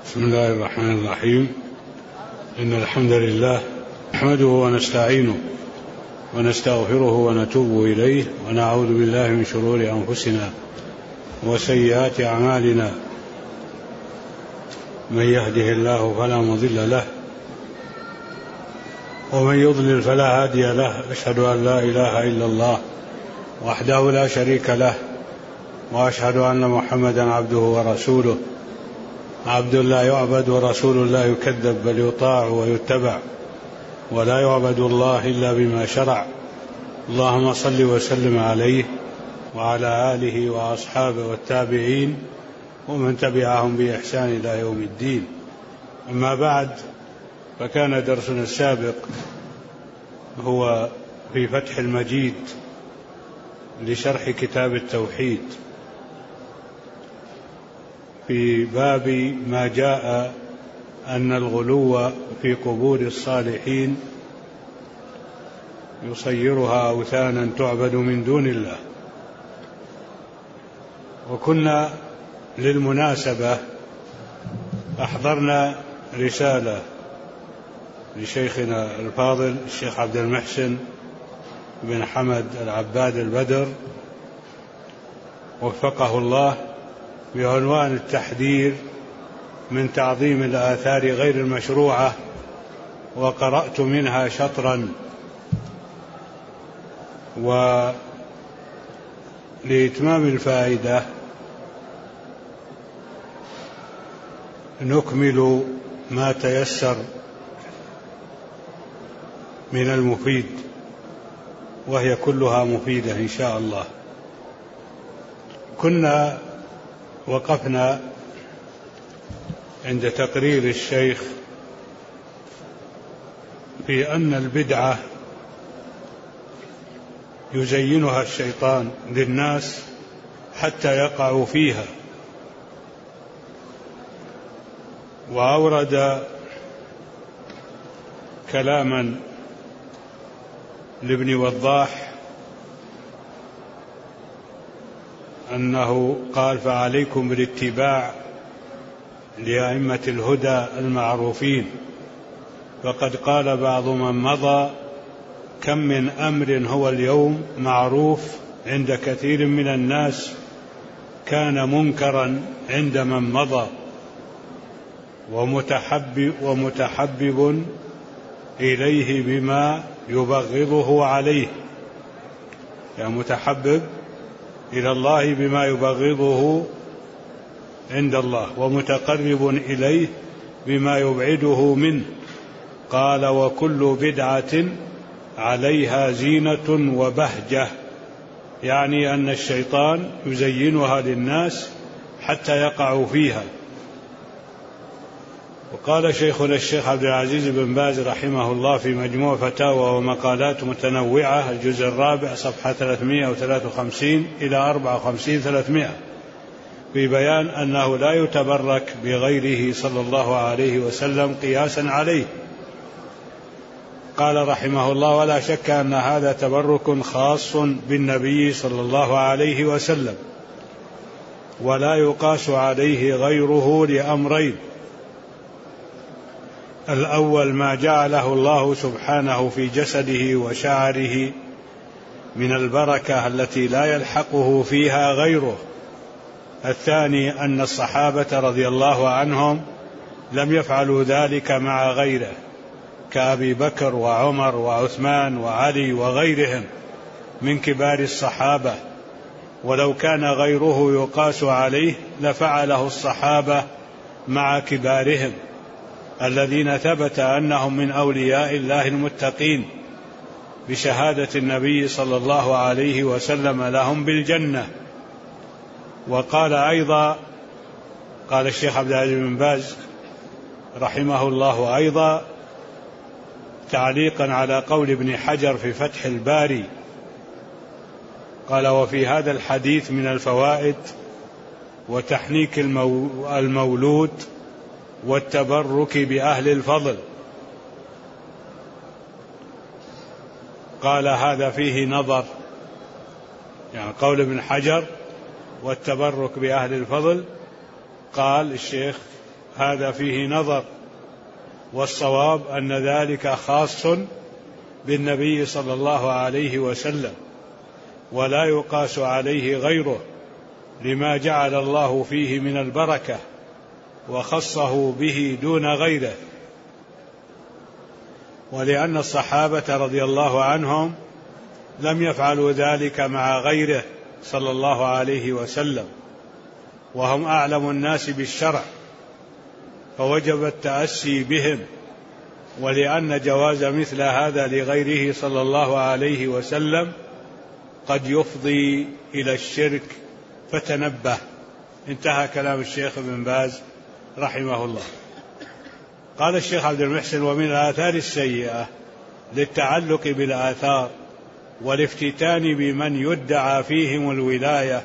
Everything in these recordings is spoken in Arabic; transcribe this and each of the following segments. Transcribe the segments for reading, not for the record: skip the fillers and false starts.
بسم الله الرحمن الرحيم. إن الحمد لله نحمده ونستعينه ونستغفره ونتوب إليه ونعوذ بالله من شرور أنفسنا وسيئات أعمالنا. من يهده الله فلا مضل له ومن يضلل فلا هادي له. أشهد أن لا إله إلا الله وحده لا شريك له، وأشهد أن محمدا عبده ورسوله، عبد لا يعبد ورسول لا يكذب، بل يطاع ويتبع، ولا يعبد الله إلا بما شرع. اللهم صل وسلم عليه وعلى آله وأصحابه والتابعين ومن تبعهم بإحسان إلى يوم الدين. أما بعد، فكان درسنا السابق هو في فتح المجيد لشرح كتاب التوحيد، في باب ما جاء أن الغلو في قبور الصالحين يصيرها أوثانا تعبد من دون الله. وكنا للمناسبة أحضرنا رسالة لشيخنا الفاضل الشيخ عبد المحسن بن حمد العباد البدر وفقه الله، بعنوان التحذير من تعظيم الآثار غير المشروعة، وقرأت منها شطرا. ولإتمام الفائدة نكمل ما تيسر من المفيد، وهي كلها مفيدة إن شاء الله. كنا وقفنا عند تقرير الشيخ في أن البدعة يزينها الشيطان للناس حتى يقعوا فيها، وأورد كلاما لابن وضاح أنه قال: فعليكم بالاتباع لأئمة الهدى المعروفين، فقد قال بعض من مضى: كم من أمر هو اليوم معروف عند كثير من الناس كان منكرا عند من مضى، ومتحبب إليه بما يبغضه عليه، يعني متحبب إلى الله بما يبغضه عند الله، ومتقرب إليه بما يبعده منه. قال: وكل بدعة عليها زينة وبهجة، يعني أن الشيطان يزينها للناس حتى يقعوا فيها. وقال شيخنا الشيخ عبد العزيز بن باز رحمه الله في مجموع فتاوى ومقالات متنوعة الجزء الرابع صفحة 353 إلى 54-300 في بيان أنه لا يتبرك بغيره صلى الله عليه وسلم قياسا عليه. قال رحمه الله: ولا شك أن هذا تبرك خاص بالنبي صلى الله عليه وسلم، ولا يقاس عليه غيره لأمرين: الأول ما جعله الله سبحانه في جسده وشعره من البركة التي لا يلحقه فيها غيره. الثاني أن الصحابة رضي الله عنهم لم يفعلوا ذلك مع غيره كأبي بكر وعمر وعثمان وعلي وغيرهم من كبار الصحابة، ولو كان غيره يقاس عليه لفعله الصحابة مع كبارهم الذين ثبت أنهم من أولياء الله المتقين بشهادة النبي صلى الله عليه وسلم لهم بالجنة. وقال أيضا، قال الشيخ عبد العزيز بن باز رحمه الله أيضا تعليقا على قول ابن حجر في فتح الباري، قال: وفي هذا الحديث من الفوائد وتحنيك المولود والتبرك بأهل الفضل. قال: هذا فيه نظر، يعني قول ابن حجر والتبرك بأهل الفضل، قال الشيخ هذا فيه نظر، والصواب أن ذلك خاص بالنبي صلى الله عليه وسلم ولا يقاس عليه غيره، لما جعل الله فيه من البركة وخصه به دون غيره، ولأن الصحابة رضي الله عنهم لم يفعلوا ذلك مع غيره صلى الله عليه وسلم، وهم أعلم الناس بالشرع، فوجب التأسي بهم، ولأن جواز مثل هذا لغيره صلى الله عليه وسلم قد يفضي إلى الشرك، فتنبه. انتهى كلام الشيخ ابن باز رحمه الله. قال الشيخ عبد المحسن: ومن الآثار السيئة للتعلق بالآثار والافتتان بمن يدعى فيهم الولاية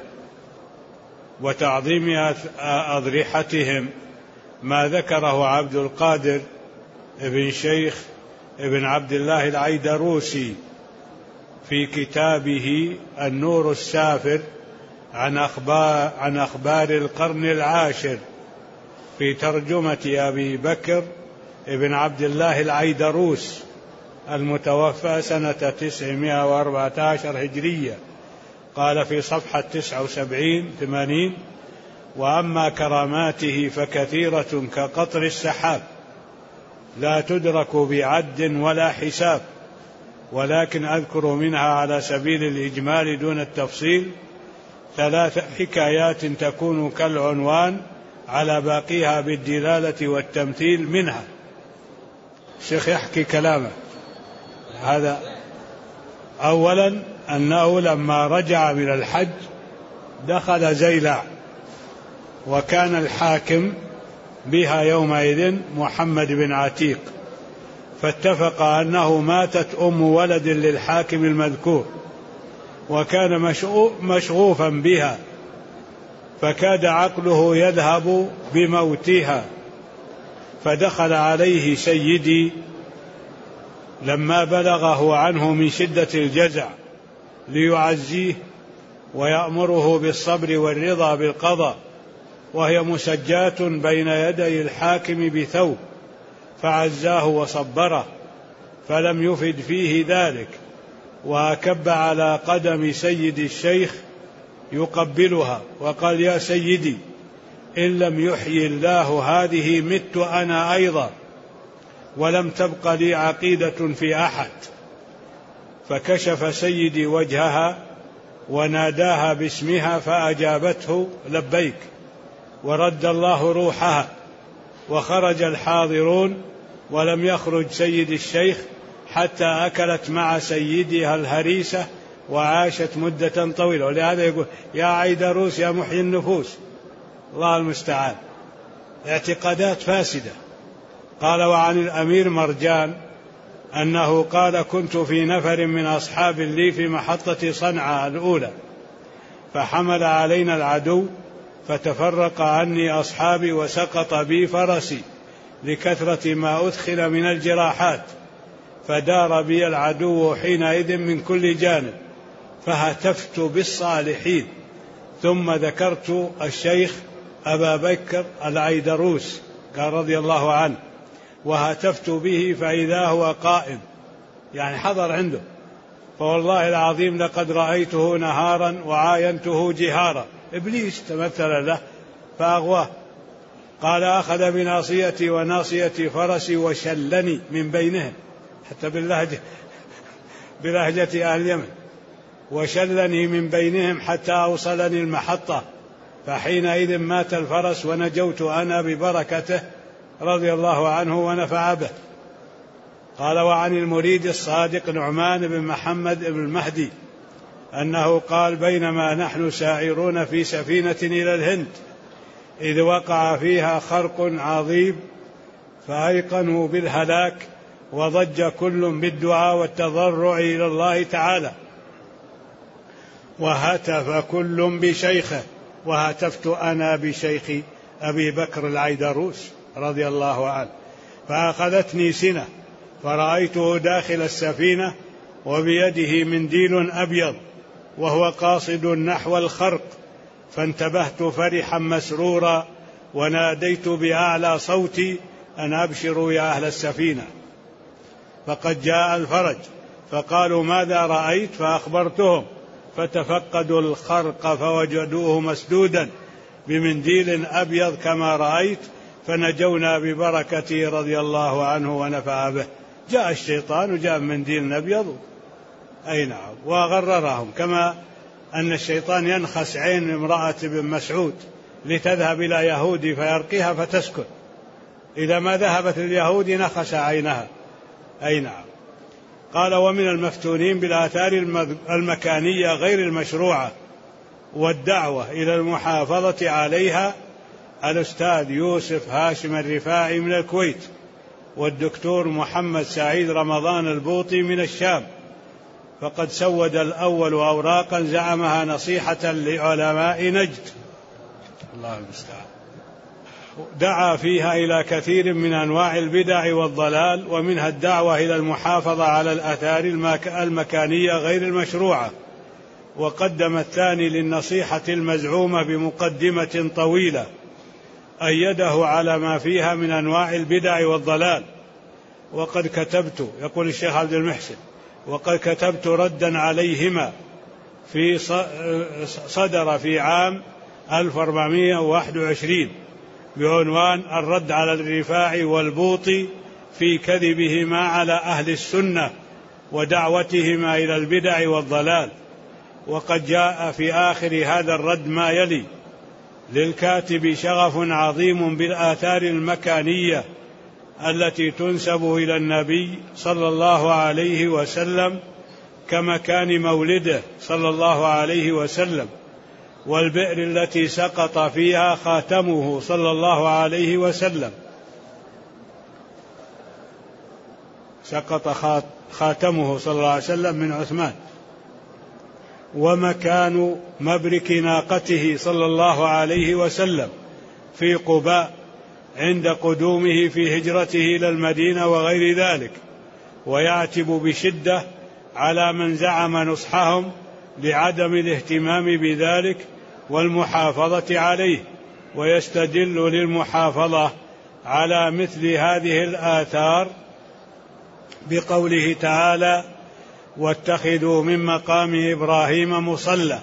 وتعظيم أضرحتهم ما ذكره عبد القادر ابن شيخ ابن عبد الله العيدروسي في كتابه النور السافر عن أخبار القرن العاشر في ترجمة أبي بكر ابن عبد الله العيدروس المتوفى سنة 914 هجرية. قال في صفحة 79-80: وأما كراماته فكثيرة كقطر السحاب لا تدرك بعد ولا حساب، ولكن أذكر منها على سبيل الإجمال دون التفصيل 3 حكايات تكون كالعنوان على باقيها بالدلالة والتمثيل منها. الشيخ يحكي كلامه هذا. أولا أنه لما رجع من الحج دخل زيلع، وكان الحاكم بها يومئذ محمد بن عتيق، فاتفق أنه ماتت أم ولد للحاكم المذكور، وكان مشغوفا بها، فكاد عقله يذهب بموتها، فدخل عليه سيدي لما بلغه عنه من شدة الجزع ليعزيه ويأمره بالصبر والرضا بالقضاء، وهي مسجاة بين يدي الحاكم بثوب، فعزاه وصبره، فلم يفد فيه ذلك، وأكب على قدم سيد الشيخ يقبلها وقال: يا سيدي، إن لم يحيي الله هذه مت أنا أيضا، ولم تبق لي عقيدة في أحد. فكشف سيدي وجهها وناداها باسمها فأجابته: لبيك، ورد الله روحها. وخرج الحاضرون، ولم يخرج سيد الشيخ حتى أكلت مع سيدها الهريسة وعاشت مدة طويلة. ولهذا يقول: يا عيدروس يا محيي النفوس. الله المستعان. اعتقادات فاسدة. قال: وعن الأمير مرجان أنه قال: كنت في نفر من أصحاب لي في محطة صنعاء الأولى، فحمل علينا العدو، فتفرق عني أصحابي وسقط بي فرسي لكثرة ما أدخل من الجراحات، فدار بي العدو حينئذ من كل جانب، فهتفت بالصالحين، ثم ذكرت الشيخ أبا بكر العيدروس قال رضي الله عنه، وهتفت به فإذا هو قائم، يعني حضر عنده، فوالله العظيم لقد رأيته نهارا وعاينته جهارا. إبليس تمثل له فأغواه. قال: أخذ بناصيتي وناصية فرسي وشلني من بينهم، حتى بلهجة أهل اليمن، وشلني من بينهم حتى أوصلني المحطة، فحينئذ مات الفرس ونجوت أنا ببركته رضي الله عنه ونفع به. قال: وعن المريد الصادق نعمان بن محمد بن المهدي أنه قال: بينما نحن سائرون في سفينة إلى الهند، إذ وقع فيها خرق عظيم، فأيقنوا بالهلاك، وضج كل بالدعاء والتضرع إلى الله تعالى، وهتف كل بشيخه، وهتفت أنا بشيخي أبي بكر العيدروس رضي الله عنه، فأخذتني سنة، فرأيته داخل السفينة وبيده منديل أبيض وهو قاصد نحو الخرق، فانتبهت فرحا مسرورا، وناديت بأعلى صوتي أن أبشروا يا أهل السفينة فقد جاء الفرج. فقالوا ماذا رأيت؟ فأخبرتهم، فتفقدوا الخرق فوجدوه مسدودا بمنديل أبيض كما رأيت، فنجونا ببركته رضي الله عنه ونفع به. جاء الشيطان وجاء منديل أبيض، أي نعم، وغررهم، كما أن الشيطان ينخس عين امرأة بن مسعود لتذهب إلى يهودي فيرقيها فتسكت، إذا ما ذهبت اليهود نخس عينها، أي نعم. قال ومن المفتونين بالآثار المكانية غير المشروعة والدعوة إلى المحافظة عليها الأستاذ يوسف هاشم الرفاعي من الكويت، والدكتور محمد سعيد رمضان البوطي من الشام، فقد سود الأول أوراقا زعمها نصيحة لعلماء نجد، الله المستعان، دعا فيها إلى كثير من أنواع البدع والضلال، ومنها الدعوة إلى المحافظة على الآثار المكانية غير المشروعة، وقدم الثاني للنصيحة المزعومة بمقدمة طويلة أيده على ما فيها من أنواع البدع والضلال. وقد كتبت، يقول الشيخ عبد المحسن، وقد كتبت ردا عليهما في صدر في عام 1421 بعنوان الرد على الرفاعي والبوطي في كذبهما على أهل السنة ودعوتهما إلى البدع والضلال. وقد جاء في آخر هذا الرد ما يلي: للكاتب شغف عظيم بالآثار المكانية التي تنسب إلى النبي صلى الله عليه وسلم كمكان مولده صلى الله عليه وسلم، والبئر التي سقط فيها خاتمه صلى الله عليه وسلم، سقط خاتمه صلى الله عليه وسلم من عثمان، ومكان مبرك ناقته صلى الله عليه وسلم في قباء عند قدومه في هجرته إلى المدينة وغير ذلك. ويعتب بشدة على من زعم نصحهم لعدم الاهتمام بذلك والمحافظة عليه، ويستدل للمحافظة على مثل هذه الآثار بقوله تعالى: واتخذوا من مقام إبراهيم مصلى،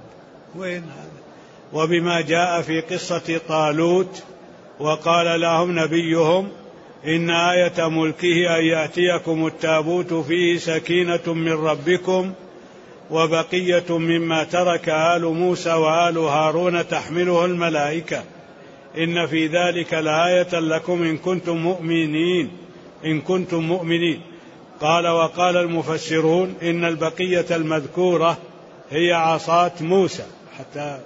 وبما جاء في قصة طالوت: وقال لهم نبيهم إن آية ملكه أن يأتيكم التابوت فيه سكينة من ربكم وبقية مما ترك آل موسى وآل هارون تحمله الملائكة إن في ذلك لآية لكم إن كنتم مؤمنين. قال: وقال المفسرون إن البقية المذكورة هي عصاة موسى، حتى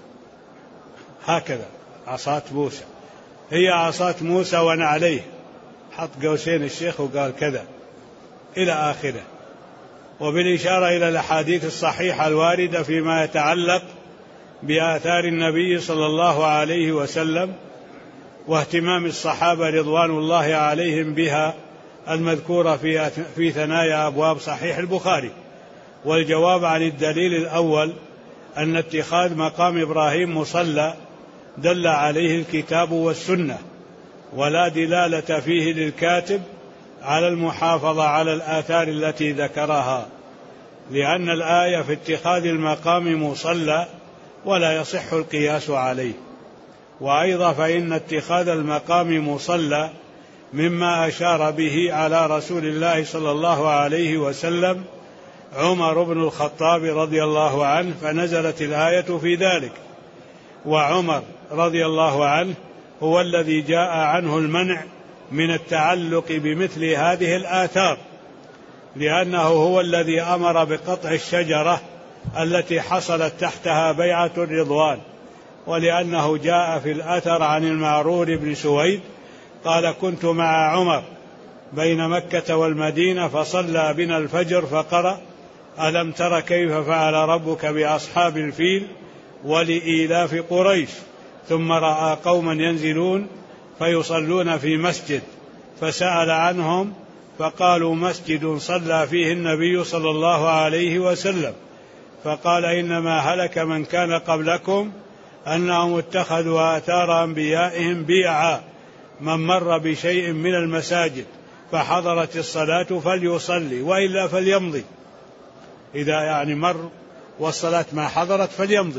هكذا عصاة موسى، هي عصاة موسى ونعليه، حط قوسين الشيخ وقال كذا إلى آخره، وبالإشارة إلى الأحاديث الصحيحة الواردة فيما يتعلق بآثار النبي صلى الله عليه وسلم واهتمام الصحابة رضوان الله عليهم بها المذكورة في ثنايا أبواب صحيح البخاري. والجواب عن الدليل الأول أن اتخاذ مقام إبراهيم مصلى دل عليه الكتاب والسنة، ولا دلالة فيه للكاتب على المحافظة على الآثار التي ذكرها، لأن الآية في اتخاذ المقام مصلى ولا يصح القياس عليه. وأيضا فإن اتخاذ المقام مصلى مما أشار به على رسول الله صلى الله عليه وسلم عمر بن الخطاب رضي الله عنه، فنزلت الآية في ذلك. وعمر رضي الله عنه هو الذي جاء عنه المنع من التعلق بمثل هذه الآثار، لأنه هو الذي أمر بقطع الشجرة التي حصلت تحتها بيعة الرضوان، ولأنه جاء في الأثر عن المعرور بن سويد قال: كنت مع عمر بين مكة والمدينة فصلى بنا الفجر فقرأ: ألم تر كيف فعل ربك بأصحاب الفيل ولإيلاف قريش، ثم رأى قوما ينزلون فيصلون في مسجد فسأل عنهم فقالوا: مسجد صلى فيه النبي صلى الله عليه وسلم، فقال: إنما هلك من كان قبلكم أنهم اتخذوا آثار أنبيائهم بيعا، من مر بشيء من المساجد فحضرت الصلاة فليصلي وإلا فليمضي، إذا يعني مر والصلاة ما حضرت فليمضي.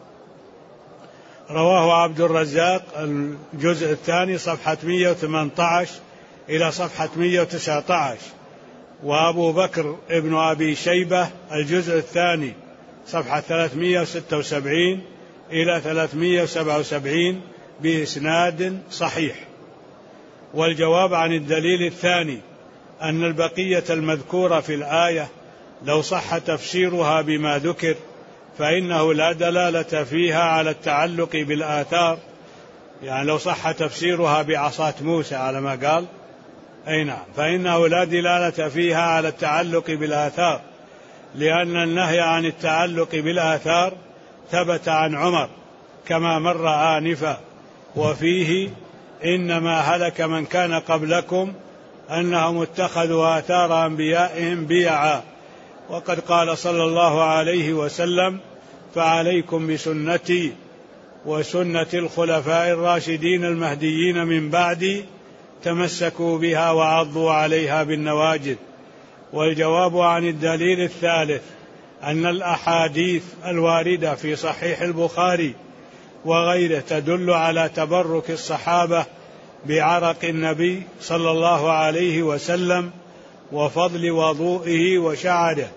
رواه عبد الرزاق الجزء الثاني صفحة 118 إلى صفحة 119، وأبو بكر ابن أبي شيبة الجزء الثاني صفحة 376 إلى 377 بإسناد صحيح. والجواب عن الدليل الثاني أن البقية المذكورة في الآية لو صح تفسيرها بما ذكر فإنه لا دلالة فيها على التعلق بالآثار، يعني لو صح تفسيرها بعصاة موسى على ما قال أي نعم، فإنه لا دلالة فيها على التعلق بالآثار، لأن النهي عن التعلق بالآثار ثبت عن عمر كما مر آنفا، وفيه إنما هلك من كان قبلكم أنهم اتخذوا آثار أنبيائهم بيعا، وقد قال صلى الله عليه وسلم: فعليكم بسنتي وسنة الخلفاء الراشدين المهديين من بعدي، تمسكوا بها وعضوا عليها بالنواجذ. والجواب عن الدليل الثالث أن الأحاديث الواردة في صحيح البخاري وغيره تدل على تبرك الصحابة بعرق النبي صلى الله عليه وسلم وفضل وضوئه وشعره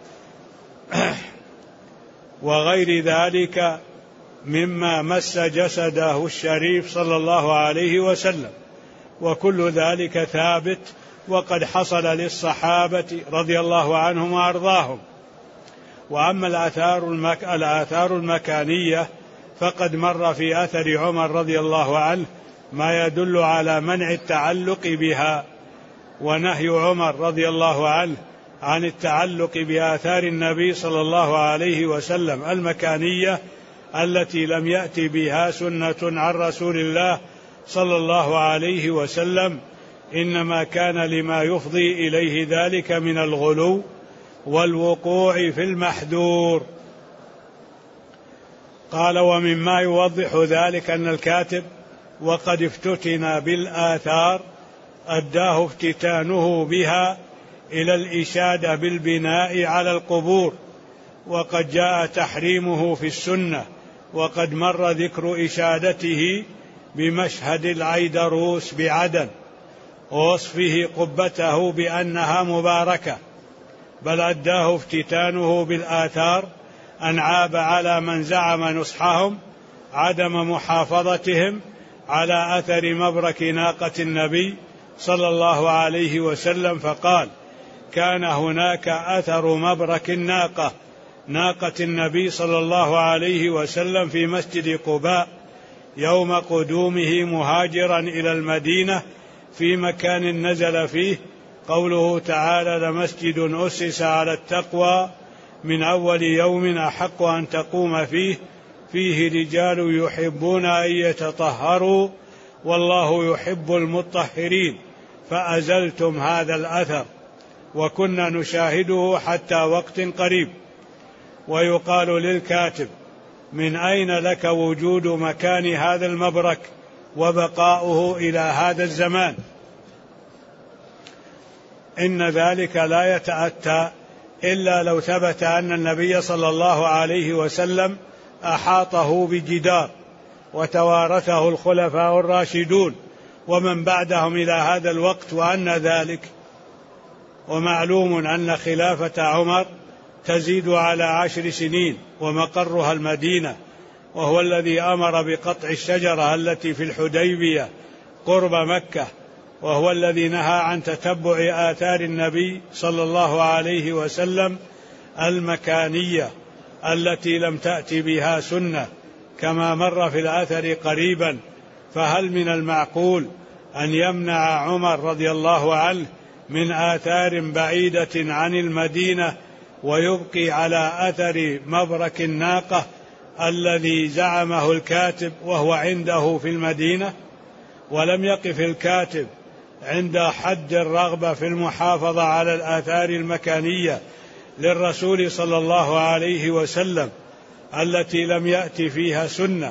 وغير ذلك مما مس جسده الشريف صلى الله عليه وسلم، وكل ذلك ثابت وقد حصل للصحابة رضي الله عنهم وأرضاهم. وأما الآثار المكانية فقد مر في أثر عمر رضي الله عنه ما يدل على منع التعلق بها، ونهي عمر رضي الله عنه عن التعلق بآثار النبي صلى الله عليه وسلم المكانية التي لم يأتي بها سنة عن رسول الله صلى الله عليه وسلم، إنما كان لما يفضي إليه ذلك من الغلو والوقوع في المحذور. قال: ومما يوضح ذلك أن الكاتب وقد افتتن بالآثار أداه افتتانه بها إلى الإشادة بالبناء على القبور، وقد جاء تحريمه في السنة، وقد مر ذكر إشادته بمشهد العيدروس بعدن ووصفه قبته بأنها مباركة، بل أداه افتتانه بالآثار أن عاب على من زعم نصحهم عدم محافظتهم على أثر مبرك ناقة النبي صلى الله عليه وسلم، فقال: كان هناك أثر مبرك ناقة النبي صلى الله عليه وسلم في مسجد قباء يوم قدومه مهاجرا إلى المدينة في مكان نزل فيه قوله تعالى: لمسجد أسس على التقوى من أول يوم أحق أن تقوم فيه رجال يحبون أن يتطهروا والله يحب المطهرين، فأزلتم هذا الأثر، وكنا نشاهده حتى وقت قريب. ويقال للكاتب: من أين لك وجود مكان هذا المبرك وبقاؤه إلى هذا الزمان؟ إن ذلك لا يتأتى إلا لو ثبت أن النبي صلى الله عليه وسلم أحاطه بجدار وتوارثه الخلفاء الراشدون ومن بعدهم إلى هذا الوقت، وأن ذلك، ومعلوم أن خلافة عمر تزيد على 10 سنين ومقرها المدينة، وهو الذي أمر بقطع الشجرة التي في الحديبية قرب مكة، وهو الذي نهى عن تتبع آثار النبي صلى الله عليه وسلم المكانية التي لم تأتي بها سنة كما مر في الأثر قريبا. فهل من المعقول أن يمنع عمر رضي الله عنه من آثار بعيدة عن المدينة ويبقي على أثر مبرك الناقة الذي زعمه الكاتب وهو عنده في المدينة؟ ولم يقف الكاتب عند حد الرغبة في المحافظة على الآثار المكانية للرسول صلى الله عليه وسلم التي لم يأتي فيها سنة،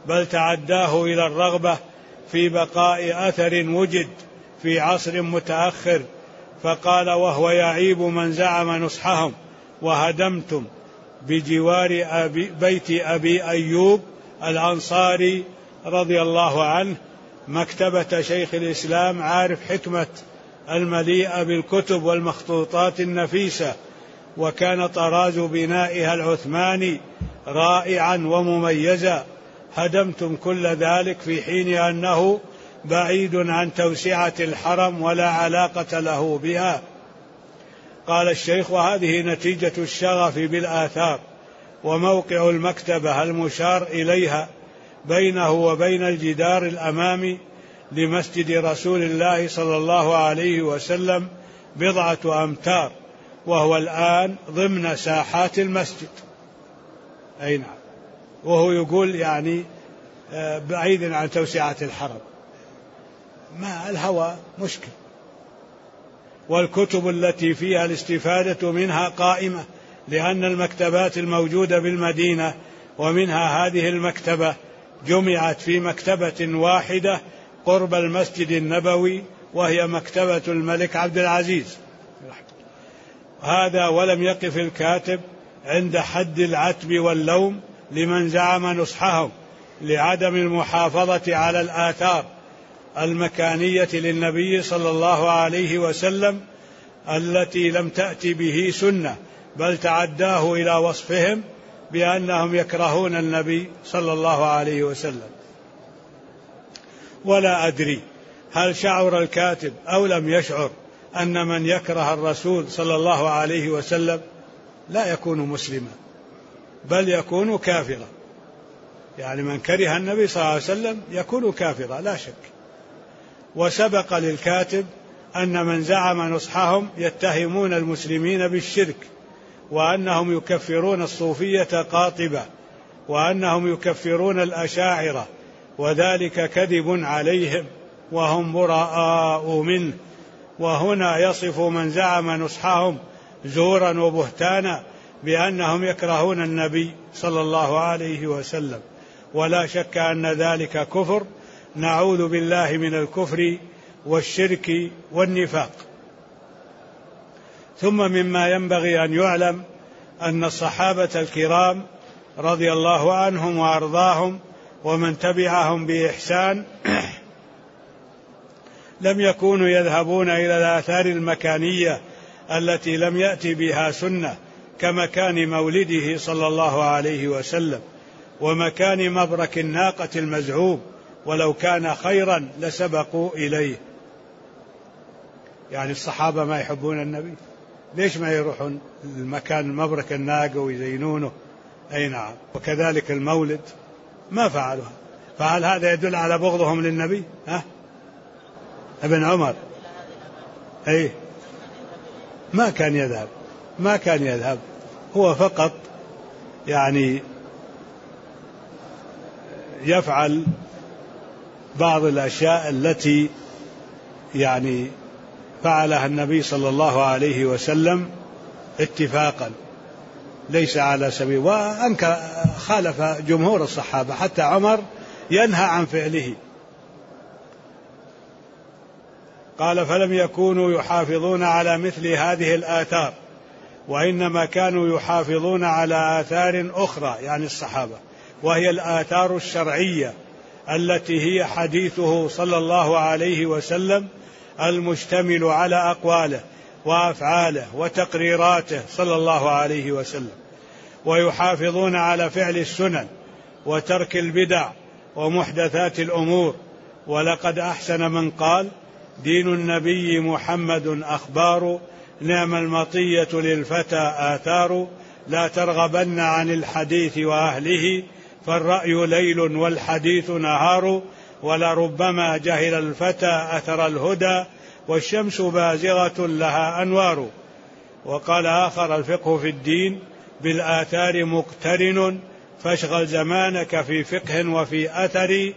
بل تعداه إلى الرغبة في بقاء أثر وجد في عصر متأخر، فقال: وهو يعيب من زعم نصحهم: وهدمتم بجوار بيت أبي أيوب الأنصاري رضي الله عنه مكتبة شيخ الإسلام عارف حكمة المليئة بالكتب والمخطوطات النفيسة، وكان طراز بنائها العثماني رائعا ومميزا. هدمتم كل ذلك في حين أنه بعيد عن توسعة الحرم ولا علاقة له بها. قال الشيخ: وهذه نتيجة الشغف بالآثار، وموقع المكتبة المشار إليها بينه وبين الجدار الأمامي لمسجد رسول الله صلى الله عليه وسلم 10 أمتار، وهو الآن ضمن ساحات المسجد. أي نعم، وهو يقول يعني بعيد عن توسعة الحرم، ما الهوى مشكل. والكتب التي فيها الاستفادة منها قائمة، لأن المكتبات الموجودة بالمدينة ومنها هذه المكتبة جمعت في مكتبة واحدة قرب المسجد النبوي، وهي مكتبة الملك عبد العزيز. هذا ولم يقف الكاتب عند حد العتب واللوم لمن زعم نصحهم لعدم المحافظة على الآثار المكانية للنبي صلى الله عليه وسلم التي لم تأتي به سنة، بل تعداه إلى وصفهم بأنهم يكرهون النبي صلى الله عليه وسلم. ولا أدري هل شعر الكاتب أو لم يشعر أن من يكره الرسول صلى الله عليه وسلم لا يكون مسلما، بل يكون كافرا. يعني من كره النبي صلى الله عليه وسلم يكون كافرا لا شك. وسبق للكاتب أن من زعم نصحهم يتهمون المسلمين بالشرك، وأنهم يكفرون الصوفية قاطبة، وأنهم يكفرون الأشاعرة، وذلك كذب عليهم وهم براء منه. وهنا يصف من زعم نصحهم زورا وبهتانا بأنهم يكرهون النبي صلى الله عليه وسلم، ولا شك أن ذلك كفر، نعوذ بالله من الكفر والشرك والنفاق. ثم مما ينبغي أن يعلم أن الصحابة الكرام رضي الله عنهم وأرضاهم ومن تبعهم بإحسان لم يكونوا يذهبون إلى الآثار المكانية التي لم يأتي بها سنة، كمكان مولده صلى الله عليه وسلم، ومكان مبرك الناقة المزعوم، ولو كان خيرا لسبقوا إليه. يعني الصحابة ما يحبون النبي، ليش ما يروحون المكان مبرك الناقة ويزينونه؟ أي نعم. وكذلك المولد ما فعلوها، فهل هذا يدل على بغضهم للنبي؟ ابن عمر أي ما كان يذهب، هو فقط يعني يفعل بعض الأشياء التي يعني فعلها النبي صلى الله عليه وسلم اتفاقا، ليس على سبيل، وأنك خالف جمهور الصحابة، حتى عمر ينهى عن فعله. قال: فلم يكونوا يحافظون على مثل هذه الآثار، وإنما كانوا يحافظون على آثار أخرى، يعني الصحابة، وهي الآثار الشرعية التي هي حديثه صلى الله عليه وسلم المشتمل على أقواله وأفعاله وتقريراته صلى الله عليه وسلم. ويحافظون على فعل السنن وترك البدع ومحدثات الأمور. ولقد أحسن من قال: دين النبي محمد أخبار، نعم المطية للفتى آثار، لا ترغبن عن الحديث وأهله، فالرأي ليل والحديث نهار، ولربما جهل الفتى أثر الهدى، والشمس بازغة لها أنوار. وقال آخر: الفقه في الدين بالآثار مقترن، فاشغل زمانك في فقه وفي أثر،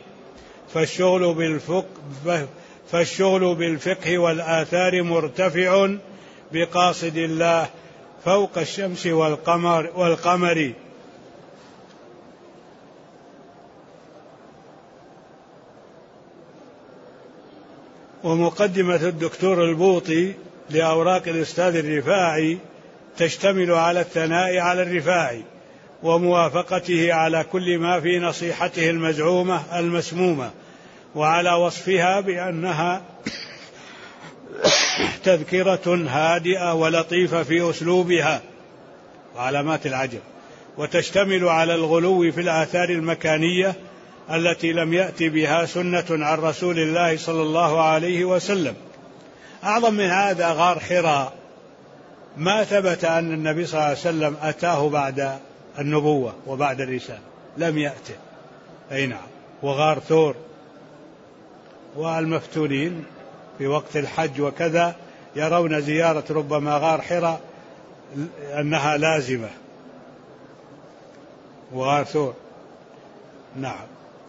فالشغل بالفقه والآثار مرتفع، بقاصد الله فوق الشمس والقمر. ومقدمة الدكتور البوطي لأوراق الأستاذ الرفاعي تشتمل على الثناء على الرفاعي وموافقته على كل ما في نصيحته المزعومة المسمومة، وعلى وصفها بأنها تذكرة هادئة ولطيفة في أسلوبها وعلامات العجب، وتشتمل على الغلو في الآثار المكانية التي لم يأتي بها سنة عن رسول الله صلى الله عليه وسلم. أعظم من هذا غار حراء، ما ثبت أن النبي صلى الله عليه وسلم أتاه بعد النبوة وبعد الرسالة، لم يأته. أي نعم. وغار ثور، والمفتونين في وقت الحج وكذا يرون زيارة ربما غار حراء أنها لازمة، وغار ثور. نعم.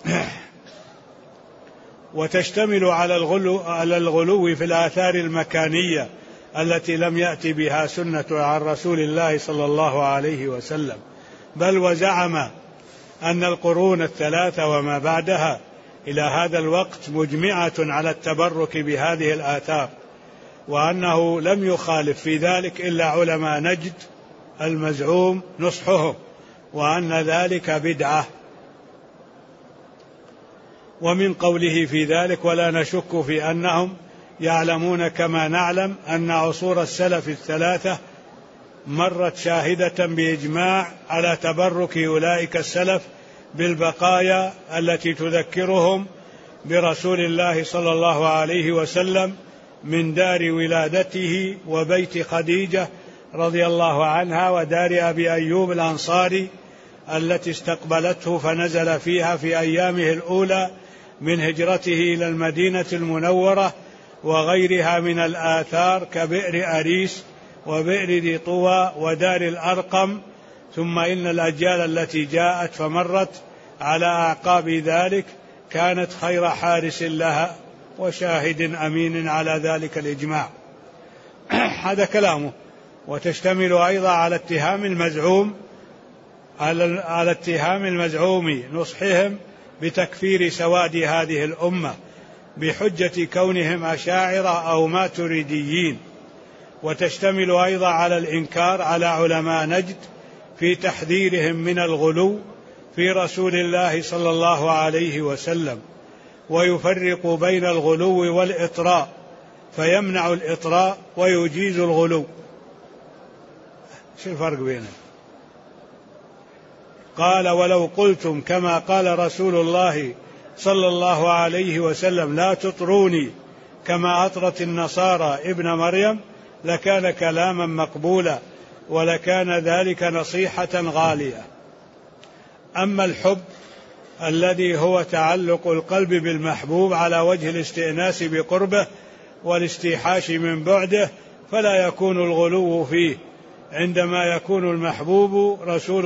وتشتمل على الغلو في الآثار المكانية التي لم يأتي بها سنة عن رسول الله صلى الله عليه وسلم، بل وزعم أن القرون الثلاثة وما بعدها إلى هذا الوقت مجمعة على التبرك بهذه الآثار، وأنه لم يخالف في ذلك إلا علماء نجد المزعوم نصحهم، وأن ذلك بدعة. ومن قوله في ذلك: ولا نشك في أنهم يعلمون كما نعلم أن عصور السلف الثلاثة مرت شاهدة بإجماع على تبرك أولئك السلف بالبقايا التي تذكرهم برسول الله صلى الله عليه وسلم من دار ولادته وبيت خديجة رضي الله عنها ودار أبي أيوب الأنصاري التي استقبلته فنزل فيها في أيامه الأولى من هجرته إلى المدينة المنورة، وغيرها من الآثار كبئر أريس وبئر ذي طوى ودار الأرقم. ثم إن الأجيال التي جاءت فمرت على أعقاب ذلك كانت خير حارس لها وشاهد أمين على ذلك الإجماع. هذا كلامه. وتشتمل أيضا على اتهام المزعوم نصحهم بتكفير سواد هذه الأمة بحجة كونهم أشاعرة أو ماتريديين. وتشتمل أيضا على الإنكار على علماء نجد في تحذيرهم من الغلو في رسول الله صلى الله عليه وسلم، ويفرق بين الغلو والإطراء، فيمنع الإطراء ويجيز الغلو. شو الفرق بينهم؟ قال: ولو قلتم كما قال رسول الله صلى الله عليه وسلم لا تطروني كما أطرت النصارى ابن مريم لكان كلاما مقبولا ولكان ذلك نصيحة غالية. أما الحب الذي هو تعلق القلب بالمحبوب على وجه الاستئناس بقربه والاستيحاش من بعده فلا يكون الغلو فيه عندما يكون المحبوب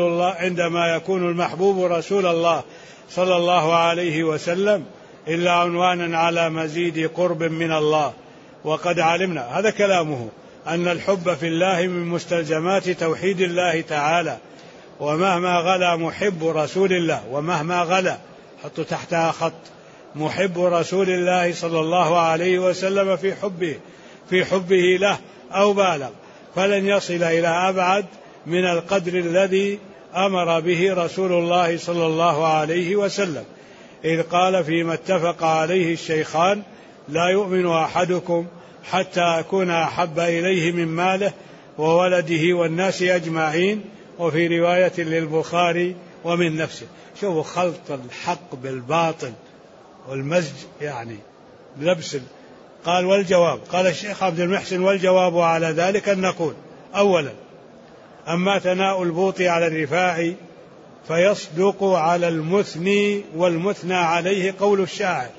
رسول الله صلى الله عليه وسلم إلا عنوانا على مزيد قرب من الله. وقد علمنا، هذا كلامه، أن الحب في الله من مستلزمات توحيد الله تعالى، ومهما غلا محب رسول الله، ومهما غلا حطوا تحتها خط، محب رسول الله صلى الله عليه وسلم في حبه له أو بالغ فلن يصل إلى أبعد من القدر الذي أمر به رسول الله صلى الله عليه وسلم، إذ قال فيما اتفق عليه الشيخان: لا يؤمن أحدكم حتى أكون أحب إليه من ماله وولده والناس أجمعين، وفي رواية للبخاري ومن نفسه. شوفوا خلط الحق بالباطل والمزج، يعني لبس. قال: والجواب، قال الشيخ عبد المحسن: والجواب على ذلك أن نقول: أولا، أما ثناء البوطي على الرفاعي فيصدق على المثني والمثنى عليه قول الشاعر: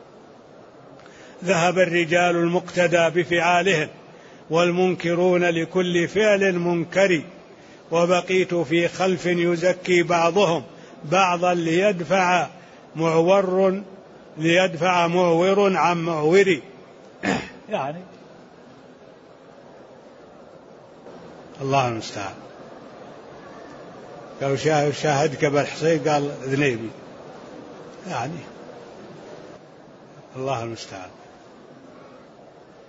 ذهب الرجال المقتدى بفعالهم والمنكرون لكل فعل منكر، وبقيت في خلف يزكي بعضهم بعضا ليدفع معور عن معور. يعني الله المستعان. لو شاهدك بالحصين قال ذنيبي، يعني الله المستعان.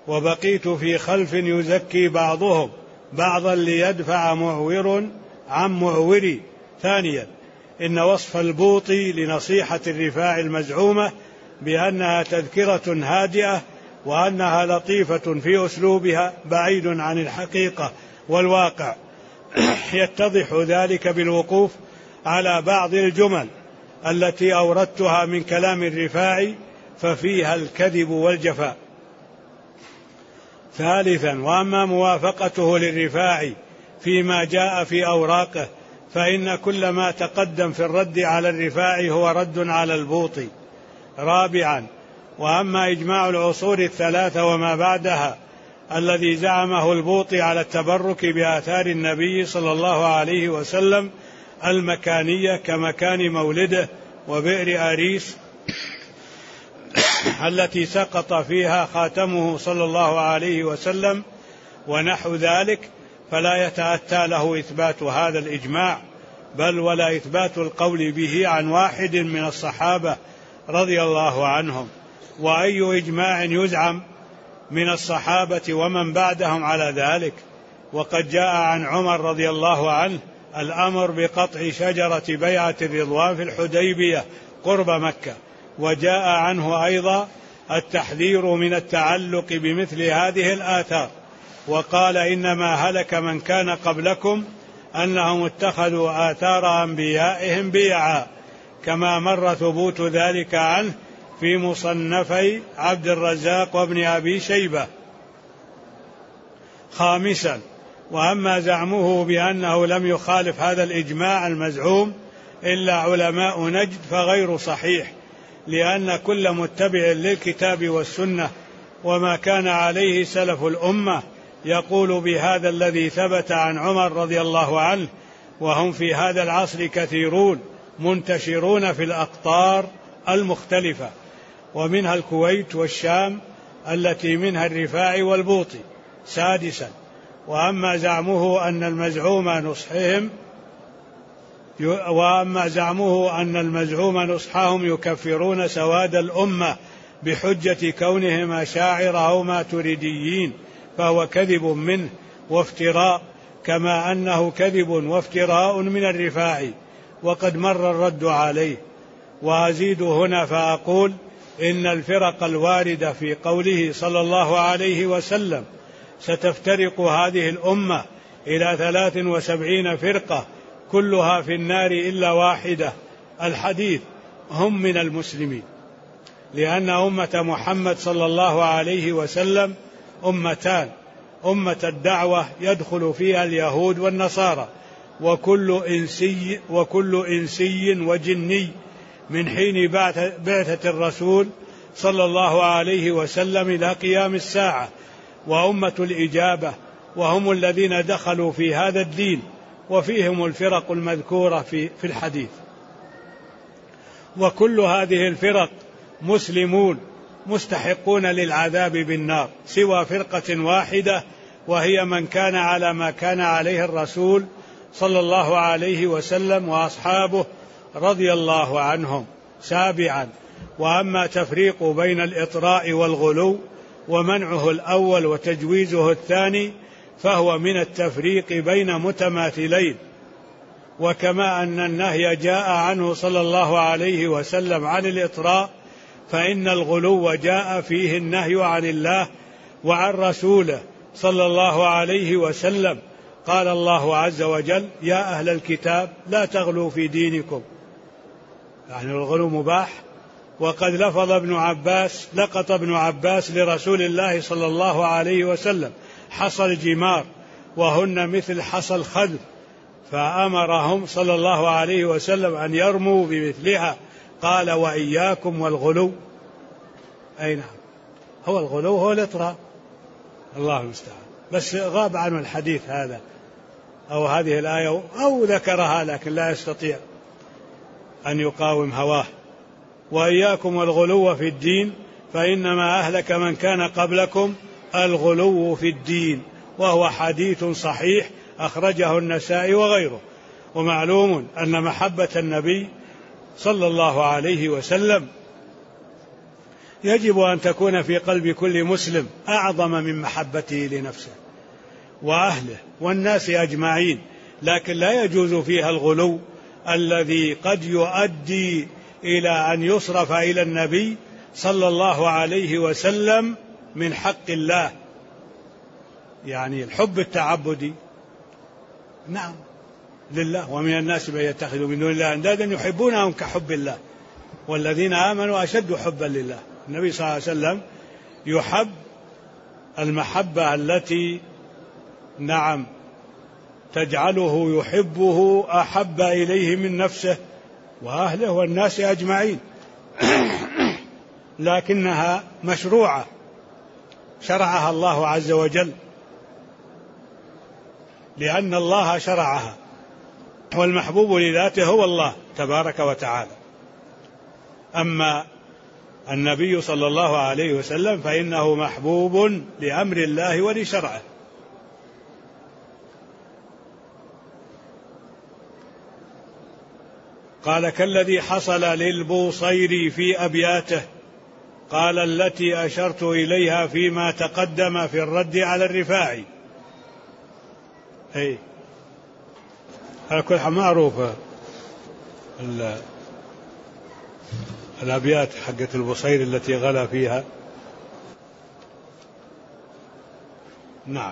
وبقيت في خلف يزكي بعضهم بعضا ليدفع معور عن معوري. ثانيا إن وصف البوطي لنصيحة الرفاعي المزعومة بأنها تذكرة هادئة وأنها لطيفة في أسلوبها بعيد عن الحقيقة والواقع يتضح ذلك بالوقوف على بعض الجمل التي أوردتها من كلام الرفاعي ففيها الكذب والجفاء. ثالثا وأما موافقته للرفاعي فيما جاء في أوراقه فإن كل ما تقدم في الرد على الرفاعي هو رد على البوطي. رابعا وأما إجماع العصور الثلاثة وما بعدها الذي زعمه البوطي على التبرك بآثار النبي صلى الله عليه وسلم المكانية كمكان مولده وبئر آريس التي سقط فيها خاتمه صلى الله عليه وسلم ونحو ذلك، فلا يتأتى له إثبات هذا الإجماع بل ولا إثبات القول به عن واحد من الصحابة رضي الله عنهم. وأي إجماع يزعم من الصحابة ومن بعدهم على ذلك؟ وقد جاء عن عمر رضي الله عنه الأمر بقطع شجرة بيعة الرضوان في الحديبية قرب مكة، وجاء عنه أيضا التحذير من التعلق بمثل هذه الآثار، وقال إنما هلك من كان قبلكم أنهم اتخذوا آثار أنبيائهم بيعا، كما مر ثبوت ذلك عنه في مصنفي عبد الرزاق وابن أبي شيبة. خامسا وأما زعمه بأنه لم يخالف هذا الإجماع المزعوم إلا علماء نجد فغير صحيح، لأن كل متبع للكتاب والسنة وما كان عليه سلف الأمة يقول بهذا الذي ثبت عن عمر رضي الله عنه، وهم في هذا العصر كثيرون منتشرون في الأقطار المختلفة ومنها الكويت والشام التي منها الرفاعي والبوطي. سادسا وأما زعمه أن المزعوم نصحهم يكفرون سواد الأمة بحجة كونهم أشاعرة أو ماتريديين فهو كذب منه وافتراء، كما أنه كذب وافتراء من الرفاعي وقد مر الرد عليه. وأزيد هنا فأقول إن الفرق الواردة في قوله صلى الله عليه وسلم ستفترق هذه الأمة إلى 73 فرقة كلها في النار إلا واحدة الحديث هم من المسلمين، لأن أمة محمد صلى الله عليه وسلم أمتان: أمة الدعوة يدخل فيها اليهود والنصارى وكل إنسي وجني من حين بعثة الرسول صلى الله عليه وسلم إلى قيام الساعة، وأمة الإجابة وهم الذين دخلوا في هذا الدين، وفيهم الفرق المذكورة في الحديث. وكل هذه الفرق مسلمون مستحقون للعذاب بالنار سوى فرقة واحدة، وهي من كان على ما كان عليه الرسول صلى الله عليه وسلم وأصحابه رضي الله عنهم. سابعا وأما تفريق بين الإطراء والغلو ومنعه الأول وتجويزه الثاني فهو من التفريق بين متماثلين، وكما أن النهي جاء عنه صلى الله عليه وسلم عن الإطراء فإن الغلو جاء فيه النهي عن الله وعن رسوله صلى الله عليه وسلم. قال الله عز وجل: يا أهل الكتاب لا تغلوا في دينكم، يعني الغلو مباح. وقد لقط ابن عباس لرسول الله صلى الله عليه وسلم حصى الجمار وهن مثل حصى الخذف، فأمرهم صلى الله عليه وسلم أن يرموا بمثلها، قال: وإياكم والغلو. أي نعم، هو الغلو هو الإطراء، الله المستعان، بس غاب عنه الحديث هذا أو هذه الآية أو ذكرها لكن لا يستطيع أن يقاوم هواه. وإياكم والغلو في الدين فإنما أهلك من كان قبلكم الغلو في الدين، وهو حديث صحيح أخرجه النسائي وغيره. ومعلوم أن محبة النبي صلى الله عليه وسلم يجب أن تكون في قلب كل مسلم أعظم من محبته لنفسه وأهله والناس أجمعين، لكن لا يجوز فيها الغلو الذي قد يؤدي إلى أن يصرف إلى النبي صلى الله عليه وسلم من حق الله. يعني الحب التعبدي نعم لله، ومن الناس من يتخذ من دون الله أندادا يحبونهم كحب الله والذين آمنوا أشد حبا لله. النبي صلى الله عليه وسلم يحب المحبة التي نعم تجعله يحبه أحب إليه من نفسه وأهله والناس أجمعين، لكنها مشروعة شرعها الله عز وجل لأن الله شرعها، والمحبوب لذاته هو الله تبارك وتعالى. أما النبي صلى الله عليه وسلم فإنه محبوب لأمر الله ولشرعه. قال كالذي حصل للبوصيري في أبياته، قال التي أشرت إليها فيما تقدم في الرد على الرفاعي. أي كلها معروفة الأبيات حقة البصير التي غلا فيها. نعم.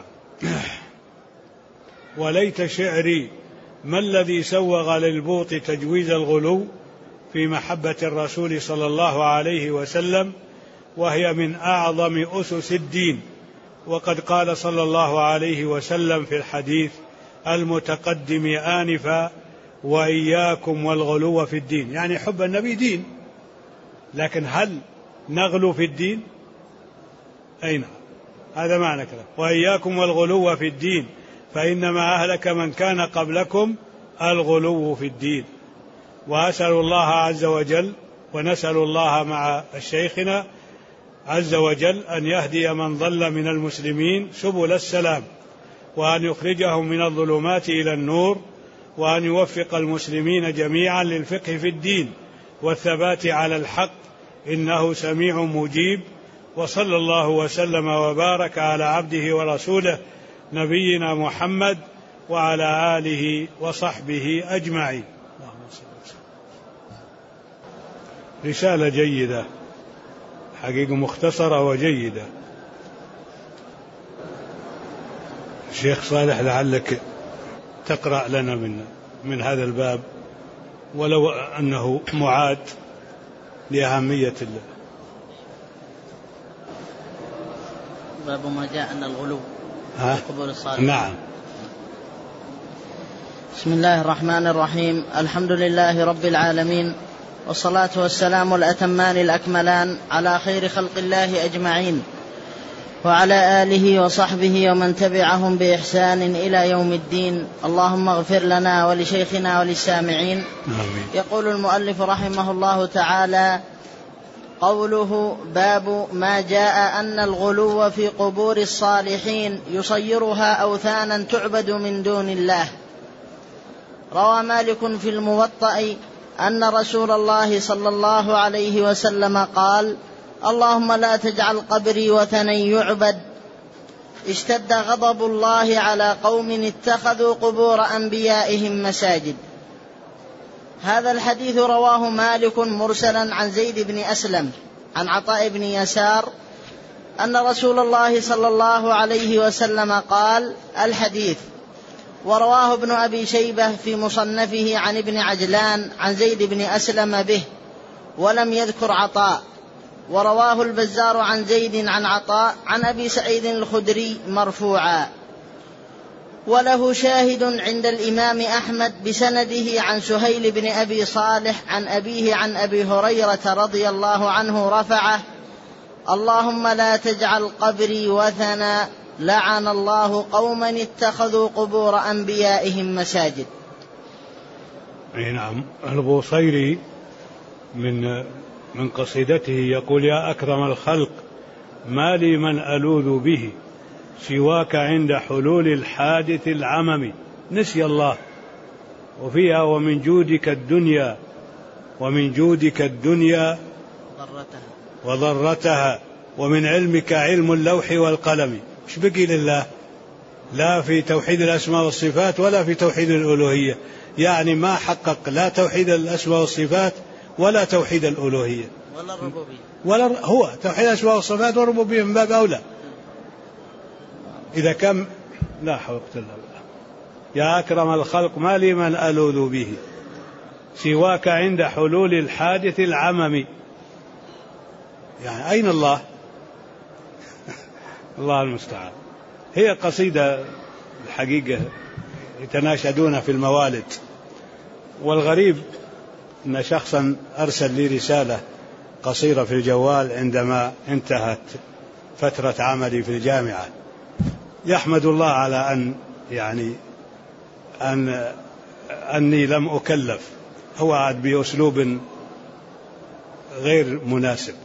وليت شعري ما الذي سوغ للبوط تجويز الغلو في محبة الرسول صلى الله عليه وسلم، وهي من أعظم أسس الدين. وقد قال صلى الله عليه وسلم في الحديث المتقدم آنفا وإياكم والغلو في الدين، يعني حب النبي دين، لكن هل نغلو في الدين؟ أين هذا معنى كلام وإياكم والغلو في الدين فإنما أهلك من كان قبلكم الغلو في الدين. وأسأل الله عز وجل ونسأل الله مع شيخنا عز وجل أن يهدي من ضل من المسلمين سبل السلام، وأن يخرجهم من الظلمات إلى النور، وأن يوفق المسلمين جميعا للفقه في الدين والثبات على الحق، إنه سميع مجيب. وصلى الله وسلم وبارك على عبده ورسوله نبينا محمد وعلى آله وصحبه أجمعين. رسالة جيدة حقيقة مختصرة وجيدة. الشيخ صالح لعلك تقرأ لنا من هذا الباب ولو أنه معاد لأهمية الله. باب ما جاء أن الغلو في قبور الصالحين. نعم. بسم الله الرحمن الرحيم. الحمد لله رب العالمين، والصلاة والسلام الأتمان الأكملان على خير خلق الله أجمعين، وعلى آله وصحبه ومن تبعهم بإحسان إلى يوم الدين. اللهم اغفر لنا ولشيخنا وللسامعين. آمين. يقول المؤلف رحمه الله تعالى: قوله باب ما جاء أن الغلو في قبور الصالحين يصيرها أوثانا تعبد من دون الله. روى مالك في الموطأ أن رسول الله صلى الله عليه وسلم قال: اللهم لا تجعل قبري وثنا يعبد. اشتد غضب الله على قوم اتخذوا قبور أنبيائهم مساجد. هذا الحديث رواه مالك مرسلا عن زيد بن أسلم عن عطاء بن يسار أن رسول الله صلى الله عليه وسلم قال الحديث. ورواه ابن أبي شيبة في مصنفه عن ابن عجلان عن زيد بن أسلم به ولم يذكر عطاء. ورواه البزار عن زيد عن عطاء عن أبي سعيد الخدري مرفوعا. وله شاهد عند الإمام أحمد بسنده عن سهيل بن أبي صالح عن أبيه عن أبي هريرة رضي الله عنه رفعه: اللهم لا تجعل قبري وثنا، لعن الله قوما اتخذوا قبور أنبيائهم مساجد. نعم. البوصيري من قصيدته يقول: يا أكرم الخلق ما لي من ألوذ به سواك عند حلول الحادث العمم. نسي الله وفيها ومن جودك الدنيا وضرتها، ومن علمك علم اللوح والقلم. مش بقي لله؟ لا في توحيد الأسماء والصفات ولا في توحيد الألوهية، يعني ما حقق لا توحيد الأسماء والصفات ولا توحيد الألوهية ولا الربوبية، ولا هو توحيد الأسماء والصفات والربوبية من باب أولى. إذا كان لا حول ولا قوة إلا بالله. يا أكرم الخلق ما لي من ألوذ به سواك عند حلول الحادث العمم. يعني أين الله؟ الله المستعان. هي قصيدة الحقيقة يتناشدون في الموالد، والغريب أن شخصا أرسل لي رسالة قصيرة في الجوال عندما انتهت فترة عملي في الجامعة، يحمد الله على أني لم أكلف. هو عاد بأسلوب غير مناسب،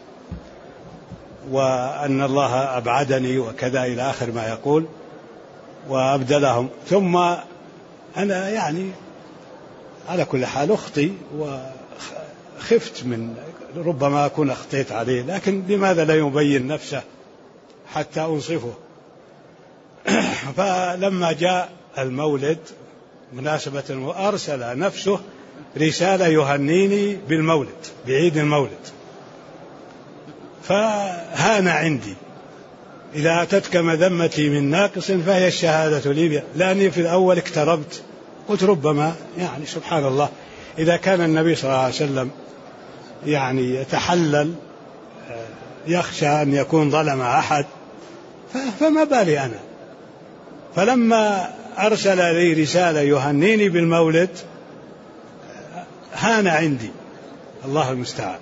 وأن الله أبعدني وكذا إلى آخر ما يقول، وأبدلهم. ثم أنا يعني على كل حال أخطي، وخفت من ربما أكون أخطيت عليه، لكن لماذا لا يبين نفسه حتى أنصفه. فلما جاء المولد مناسبة أرسل نفسه رسالة يهنيني بالمولد، بعيد المولد. فهان عندي، إذا أتتك مذمتي من ناقص فهي الشهادة لي، لأني في الأول اقتربت قلت ربما يعني سبحان الله إذا كان النبي صلى الله عليه وسلم يعني يتحلل يخشى أن يكون ظلم أحد، فما بالي أنا. فلما أرسل لي رسالة يهنيني بالمولد هان عندي، الله المستعان.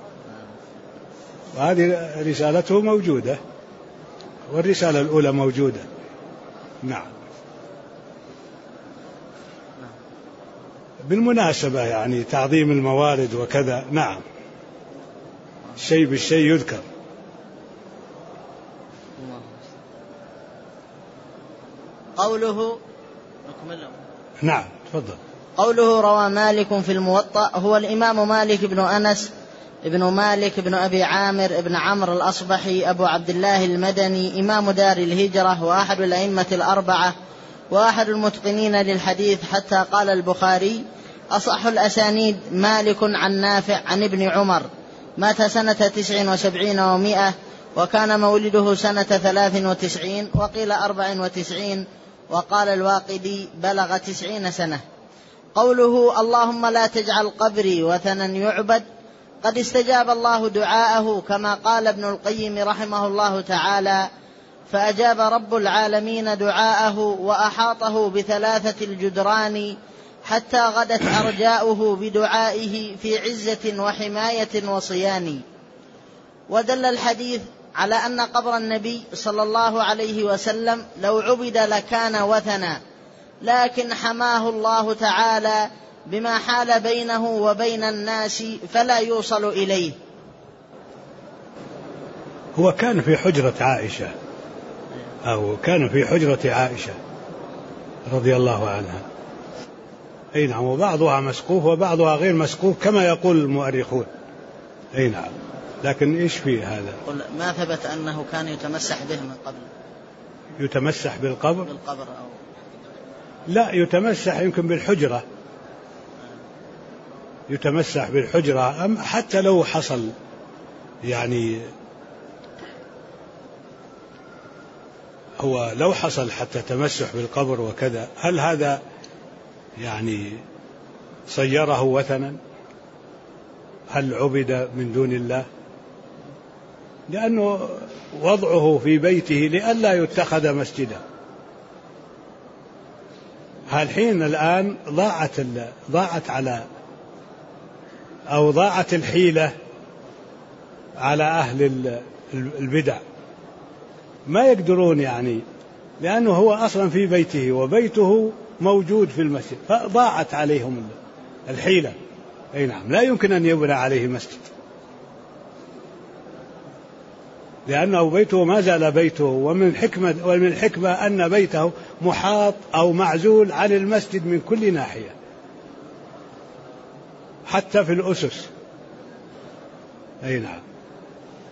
وهذه رسالته موجودة، والرسالة الأولى موجودة. نعم. بالمناسبة يعني تعظيم الموالد وكذا، نعم، الشيء بالشيء يذكر. قوله نعم تفضل. قوله روى مالك في الموطأ، هو الإمام مالك بن أنس ابن مالك بن أبي عامر ابن عمرو الأصبحي أبو عبد الله المدني، إمام دار الهجرة، وأحد الأئمة الأربعة، وأحد المتقنين للحديث، حتى قال البخاري: أصح الأسانيد مالك عن نافع عن ابن عمر. مات سنة 79 و100، وكان مولده سنة 93، وقيل 94، وقال الواقدي بلغ 90 سنة. قوله: اللهم لا تجعل قبري وثنا يعبد، قد استجاب الله دعاءه، كما قال ابن القيم رحمه الله تعالى: فأجاب رب العالمين دعاءه وأحاطه ب3 الجدران، حتى غدت أرجاؤه بدعائه في عزة وحماية وصيان. ودل الحديث على أن قبر النبي صلى الله عليه وسلم لو عبد لكان وثنا، لكن حماه الله تعالى بما حال بينه وبين الناس فلا يوصل إليه. هو كان في حجرة عائشة، أو كان في حجرة عائشة رضي الله عنها، أي نعم، وبعضها مسقوف وبعضها غير مسقوف كما يقول المؤرخون، أي نعم. لكن إيش في هذا؟ ما ثبت أنه كان يتمسح به من قبل. يتمسح بالقبر؟ بالقبر أو لا، يتمسح يمكن بالحجرة، يتمسح بالحجرة. أم حتى لو حصل يعني هو لو حصل حتى تمسح بالقبر وكذا، هل هذا يعني صيره وثنا؟ هل عبد من دون الله؟ لأنه وضعه في بيته لئلا يتخذ مسجدا. هالحين الآن ضاعت الحيلة على أهل البدع، ما يقدرون يعني، لأنه هو أصلا في بيته وبيته موجود في المسجد، فضاعت عليهم الحيلة. أي نعم، لا يمكن أن يبنى عليه مسجد، لأنه بيته ما زال بيته، ومن الحكمة أن بيته محاط أو معزول عن المسجد من كل ناحية، حتى في الأسس. أي نعم.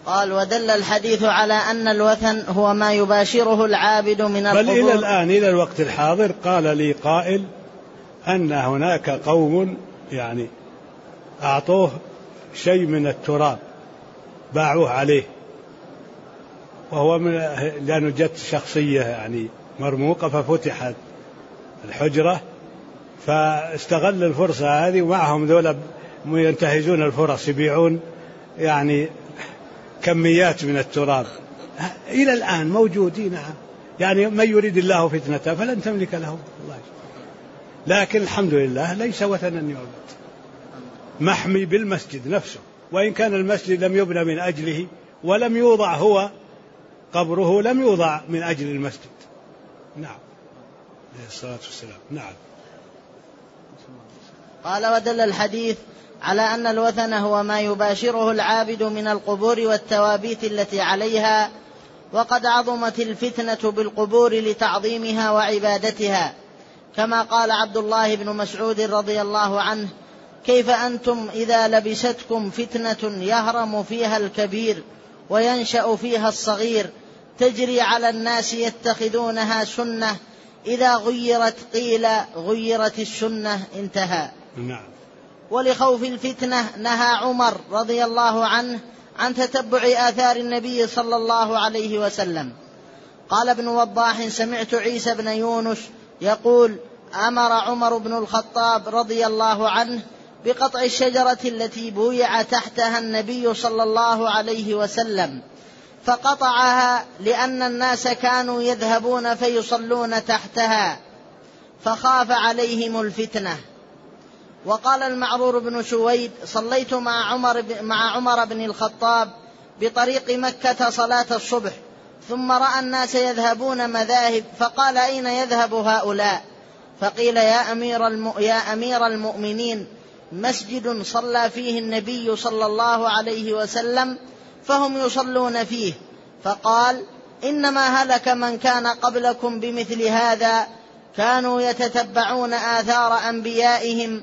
قال ودل الحديث على أن الوثن هو ما يباشره العابد من القبور. بل إلى الآن إلى الوقت الحاضر قال لي قائل أن هناك قوم يعني أعطوه شيء من التراب باعوه عليه، وهو لأنه جت شخصية يعني مرموقة ففتحت الحجرة، فاستغل الفرصة هذه، ومعهم ذولا ينتهزون الفرص يبيعون يعني كميات من التراب. إلى الآن موجودين، يعني من يريد الله فتنته فلن تملك له الله. لكن الحمد لله ليس وثنا يعبد، محمي بالمسجد نفسه، وإن كان المسجد لم يبنى من أجله ولم يوضع هو قبره، لم يوضع من أجل المسجد. نعم عليه الصلاة والسلام. نعم. قال ودل الحديث على أن الوثن هو ما يباشره العابد من القبور والتوابيت التي عليها، وقد عظمت الفتنة بالقبور لتعظيمها وعبادتها، كما قال عبد الله بن مسعود رضي الله عنه: كيف أنتم إذا لبستكم فتنة يهرم فيها الكبير وينشأ فيها الصغير، تجري على الناس يتخذونها سنة، إذا غيرت قيل غيرت السنة. انتهى. نعم. ولخوف الفتنة نهى عمر رضي الله عنه عن تتبع آثار النبي صلى الله عليه وسلم. قال ابن وضاح: سمعت عيسى بن يونس يقول: أمر عمر بن الخطاب رضي الله عنه بقطع الشجرة التي بويع تحتها النبي صلى الله عليه وسلم، فقطعها لأن الناس كانوا يذهبون فيصلون تحتها، فخاف عليهم الفتنة. وقال المعرور بن سويد: صليت مع عمر بن الخطاب بطريق مكة صلاة الصبح، ثم رأى الناس يذهبون مذاهب، فقال: أين يذهب هؤلاء؟ فقيل: يا أمير المؤمنين، مسجد صلى فيه النبي صلى الله عليه وسلم فهم يصلون فيه. فقال: إنما هلك من كان قبلكم بمثل هذا، كانوا يتتبعون آثار أنبيائهم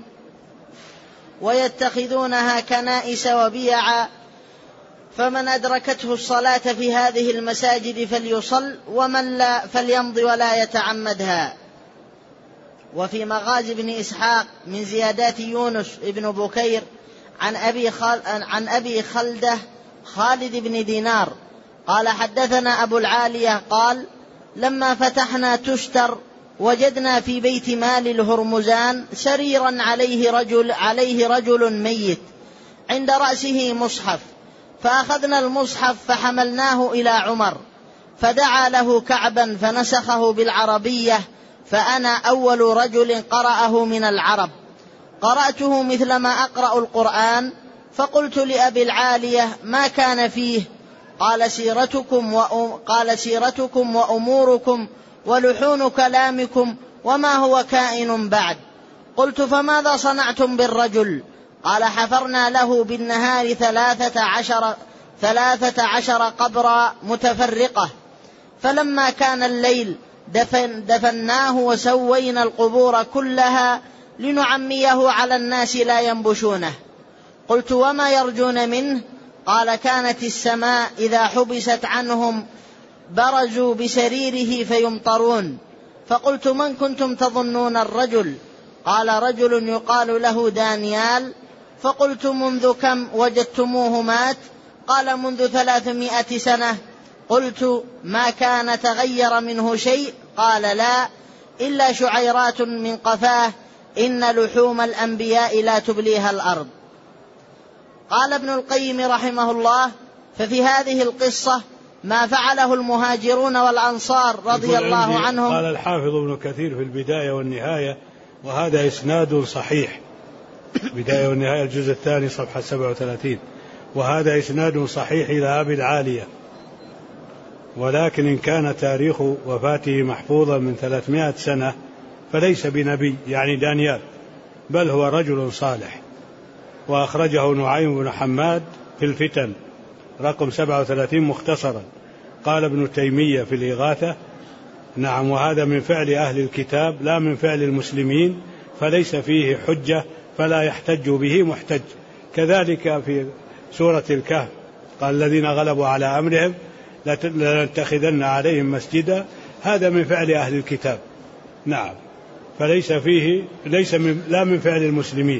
ويتخذونها كنائس وبيعا، فمن أدركته الصلاة في هذه المساجد فليصل، ومن لا فليمضي ولا يتعمدها. وفي مغازي بن إسحاق من زيادات يونس ابن بكير عن أبي خلدة خالد بن دينار قال: حدثنا أبو العالية قال: لما فتحنا تشتر وجدنا في بيت مال الهرمزان سريرا عليه رجل ميت، عند رأسه مصحف، فأخذنا المصحف فحملناه إلى عمر، فدعا له كعبا فنسخه بالعربية، فأنا أول رجل قرأه من العرب، قرأته مثل ما أقرأ القرآن، فقلت لأبي العالية: ما كان فيه؟ قال: سيرتكم وأموركم ولحون كلامكم، وما هو كائن بعد. قلت: فماذا صنعتم بالرجل؟ قال: حفرنا له بالنهار 13 قبرا متفرقة، فلما كان الليل دفناه وسوينا القبور كلها لنعميه على الناس لا ينبشونه. قلت: وما يرجون منه؟ قال: كانت السماء إذا حبست عنهم برزوا بسريره فيمطرون. فقلت: من كنتم تظنون الرجل؟ قال: رجل يقال له دانيال. فقلت: منذ كم وجدتموه مات؟ قال: منذ 300 سنة. قلت: ما كان تغير منه شيء؟ قال: لا، إلا شعيرات من قفاه، إن لحوم الأنبياء لا تبليها الأرض. قال ابن القيم رحمه الله: ففي هذه القصة ما فعله المهاجرون والأنصار رضي الله عنهم. قال الحافظ ابن كثير في البداية والنهاية، وهذا إسناد صحيح، بداية والنهاية الجزء الثاني صفحة 37، وهذا إسناد صحيح إلى أبي العالية، ولكن إن كان تاريخ وفاته محفوظا من 300 سنة فليس بنبي يعني دانيال، بل هو رجل صالح. وأخرجه نعيم بن حماد في الفتن رقم 37 مختصرا. قال ابن تيمية في الإغاثة: نعم، وهذا من فعل أهل الكتاب لا من فعل المسلمين، فليس فيه حجة فلا يحتج به محتج. كذلك في سورة الكهف قال الذين غلبوا على أمرهم لنتخذن عليهم مسجدا، هذا من فعل أهل الكتاب. نعم، فليس فيه لا من فعل المسلمين،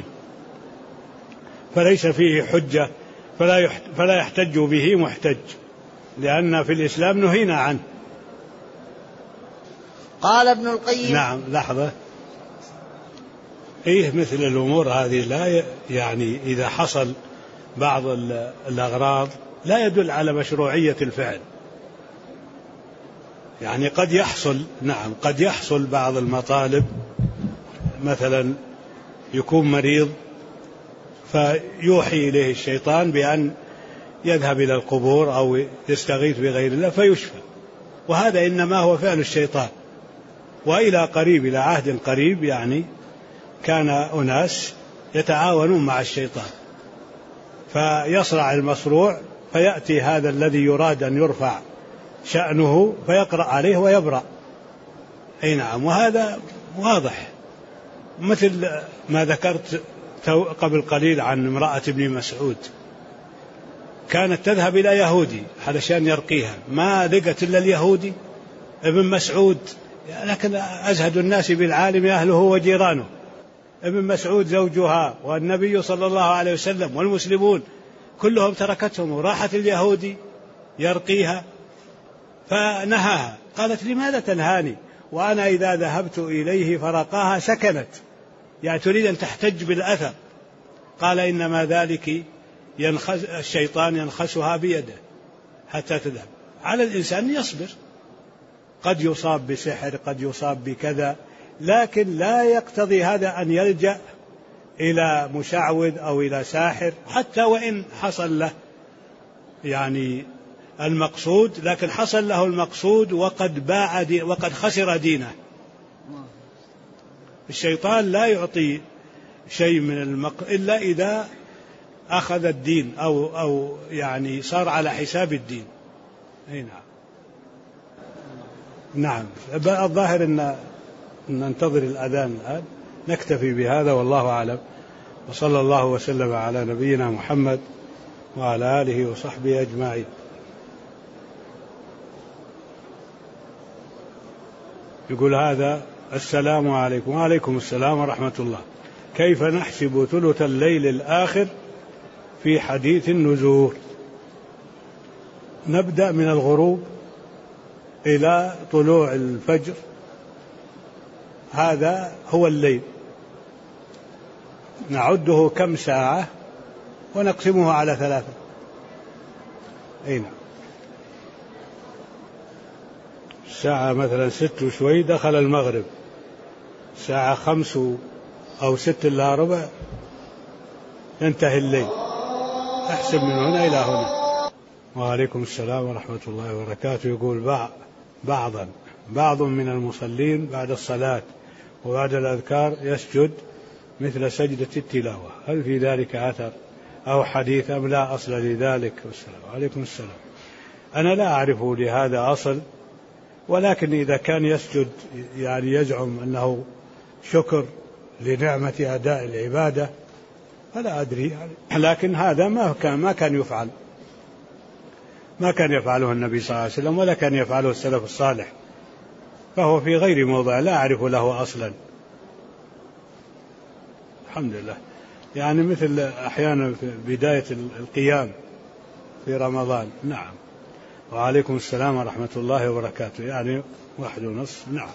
فليس فيه حجة، فلا يحتج به محتج، لأن في الإسلام نهينا عنه. قال ابن القيم. نعم، لحظة، مثل الأمور هذه لا يعني إذا حصل بعض الأغراض لا يدل على مشروعية الفعل. يعني قد يحصل بعض المطالب، مثلا يكون مريض فيوحي إليه الشيطان بأن يذهب إلى القبور أو يستغيث بغير الله فيشفى، وهذا إنما هو فعل الشيطان. وإلى عهد قريب يعني كان أناس يتعاونون مع الشيطان، فيصرع المصروع، فيأتي هذا الذي يراد أن يرفع شأنه فيقرأ عليه ويبرأ. أي نعم، وهذا واضح، مثل ما ذكرت قبل قليل عن امرأة ابن مسعود، كانت تذهب إلى يهودي علشان يرقيها، ما لقت إلا اليهودي ابن مسعود، لكن أزهد الناس بالعالم أهله وجيرانه. ابن مسعود زوجها والنبي صلى الله عليه وسلم والمسلمون كلهم تركتهم وراحت اليهودي يرقيها، فنهاها. قالت لماذا تنهاني وأنا إذا ذهبت إليه فرقاها سكنت؟ يعني تريد أن تحتج بالأثر. قال إنما ذلك الشيطان ينخسها بيده حتى تذهب. على الإنسان يصبر، قد يصاب بسحر، قد يصاب بكذا، لكن لا يقتضي هذا أن يلجأ إلى مشعوذ أو إلى ساحر، حتى وإن حصل له يعني المقصود، لكن حصل له المقصود وقد خسر دينه. الشيطان لا يعطي شيء من إلا إذا أخذ الدين أو يعني صار على حساب الدين. أي نعم. الظاهر أن ننتظر الأذان الآن، نكتفي بهذا والله أعلم، وصلى الله وسلم على نبينا محمد وعلى آله وصحبه أجمعين. يقول هذا: السلام عليكم. وعليكم السلام ورحمة الله. كيف نحسب ثلث الليل الآخر في حديث النزول؟ نبدأ من الغروب إلى طلوع الفجر، هذا هو الليل، نعده كم ساعة ونقسمه على 3. أين الساعة مثلا 6 وشوي دخل المغرب، الساعة 5 أو 6 إلا ربع ينتهي الليل، أحسب من هنا إلى هنا. وعليكم السلام ورحمة الله وبركاته. يقول بعض من المصلين بعد الصلاة وبعد الأذكار يسجد مثل سجدة التلاوة، هل في ذلك أثر أو حديث أم لا أصل لذلك؟ والسلام عليكم السلام. أنا لا أعرف لهذا أصل، ولكن إذا كان يسجد يعني يزعم أنه شكر لنعمة أداء العبادة فلا أدري، لكن هذا ما كان يفعل، ما كان يفعله النبي صلى الله عليه وسلم ولا كان يفعله السلف الصالح، فهو في غير موضع، لا أعرف له أصلا. الحمد لله. يعني مثل أحيانا في بداية القيام في رمضان. نعم. وعليكم السلام ورحمة الله وبركاته. يعني 1:30. نعم.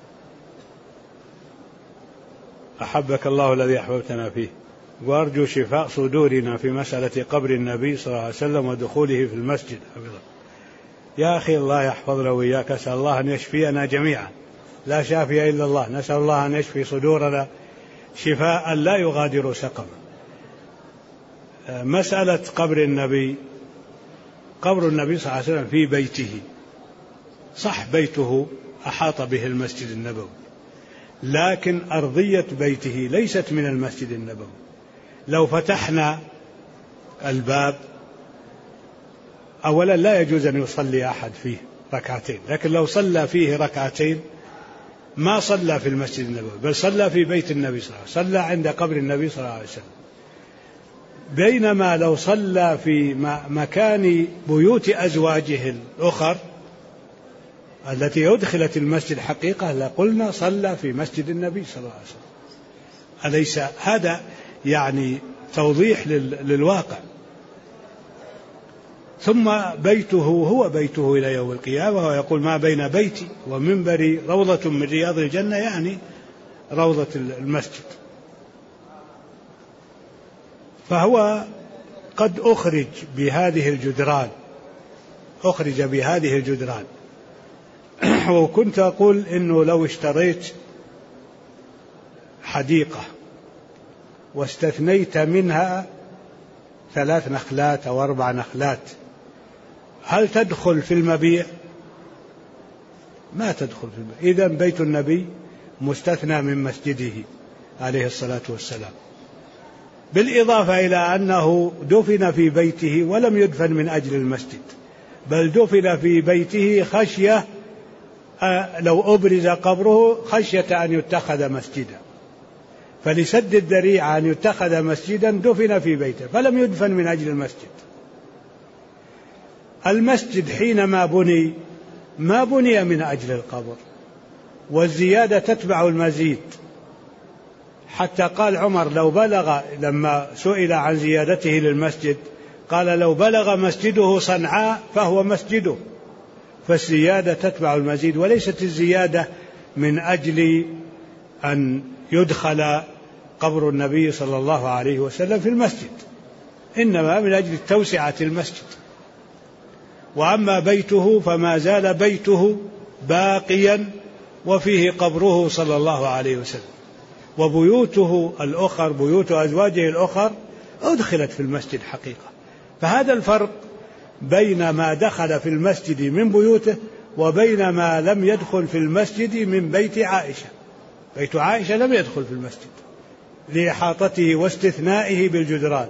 أحبك الله الذي أحببتنا فيه، وأرجو شفاء صدورنا في مسألة قبر النبي صلى الله عليه وسلم ودخوله في المسجد. يا أخي الله يحفظنا وإياك، أسأل الله أن يشفينا جميعا، لا شافي إلا الله، نسأل الله أن يشفي صدورنا شفاء لا يغادر سقما. مسألة قبر النبي صلى الله عليه وسلم في بيته، صح بيته أحاط به المسجد النبوي، لكن أرضية بيته ليست من المسجد النبوي. لو فتحنا الباب أولا لا يجوز أن يصلي أحد فيه ركعتين، لكن لو صلى فيه ركعتين ما صلى في المسجد النبوي، بل صلى في بيت النبي صلى الله عليه وسلم، صلى عند قبر النبي صلى الله عليه وسلم. بينما لو صلى في مكان بيوت أزواجه الأخر التي أدخلت المسجد حقيقة لقلنا صلى في مسجد النبي صلى الله عليه وسلم. أليس هذا يعني توضيح للواقع؟ ثم بيته هو بيته إلى يوم القيامة، ويقول ما بين بيتي ومنبري روضة من رياض الجنة، يعني روضة المسجد. فهو قد أخرج بهذه الجدران. وكنت أقول إنه لو اشتريت حديقة واستثنيت منها 3 نخلات أو 4 نخلات، هل تدخل في المبيع؟ ما تدخل في المبيع. إذن بيت النبي مستثنى من مسجده عليه الصلاة والسلام، بالإضافة إلى أنه دفن في بيته ولم يدفن من أجل المسجد، بل دفن في بيته خشية لو أبرز قبره خشية أن يتخذ مسجدا، فلسد الذريعة أن يتخذ مسجدا دفن في بيته، فلم يدفن من أجل المسجد. المسجد حينما بني ما بني من أجل القبر، والزيادة تتبع المزيد، حتى قال عمر لو بلغ، لما سئل عن زيادته للمسجد قال لو بلغ مسجده صنعاء فهو مسجده. فالزيادة تتبع المزيد، وليست الزيادة من أجل أن يدخل قبر النبي صلى الله عليه وسلم في المسجد، إنما من أجل توسعة المسجد. وأما بيته فما زال بيته باقيا وفيه قبره صلى الله عليه وسلم، وبيوته الأخر بيوت أزواجه الأخر أدخلت في المسجد حقيقة. فهذا الفرق بين ما دخل في المسجد من بيوته وبين ما لم يدخل في المسجد من بيت عائشة. بيت عائشة لم يدخل في المسجد لإحاطته واستثنائه بالجدران.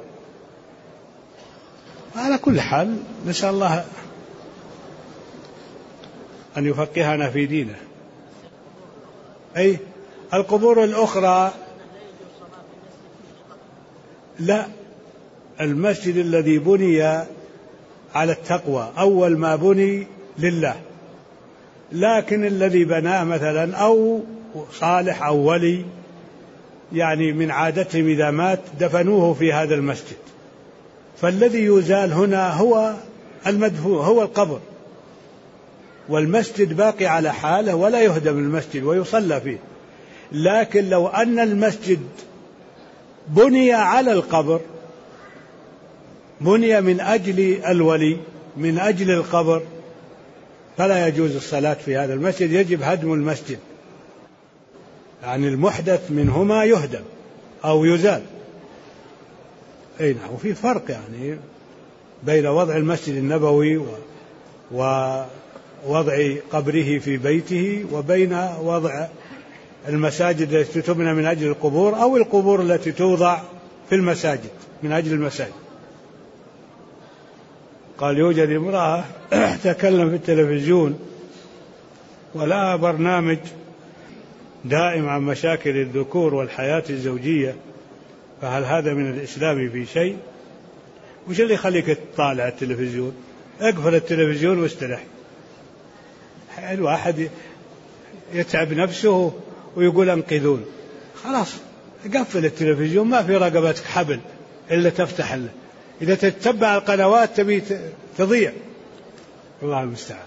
على كل حال نسأل الله أن يفقهنا في دينه. أي القبور الأخرى لا، المسجد الذي بني على التقوى أول ما بني لله، لكن الذي بناه مثلا أو صالح أو ولي، يعني من عادتهم إذا مات دفنوه في هذا المسجد، فالذي يزال هنا هو المدفون، هو القبر، والمسجد باقي على حاله ولا يهدم المسجد ويصلى فيه. لكن لو أن المسجد بني على القبر، بني من أجل الولي، من أجل القبر، فلا يجوز الصلاة في هذا المسجد، يجب هدم المسجد. يعني المحدث منهما يهدم أو يزال. أي نعم. وفي فرق يعني بين وضع المسجد النبوي ووضع قبره في بيته وبين وضع المساجد التي تبنى من أجل القبور أو القبور التي توضع في المساجد من أجل المساجد. قال يوجد امرأة تكلم في التلفزيون ولا برنامج دائم عن مشاكل الذكور والحياة الزوجية، فهل هذا من الإسلام في شيء؟ وش اللي يخليك تطالع التلفزيون؟ اقفل التلفزيون واسترح. الواحد يتعب نفسه ويقول انقذون، خلاص قفل التلفزيون، ما في رقبتك حبل إلا تفتح له، إذا تتبع القنوات تبي تضيع. الله المستعان.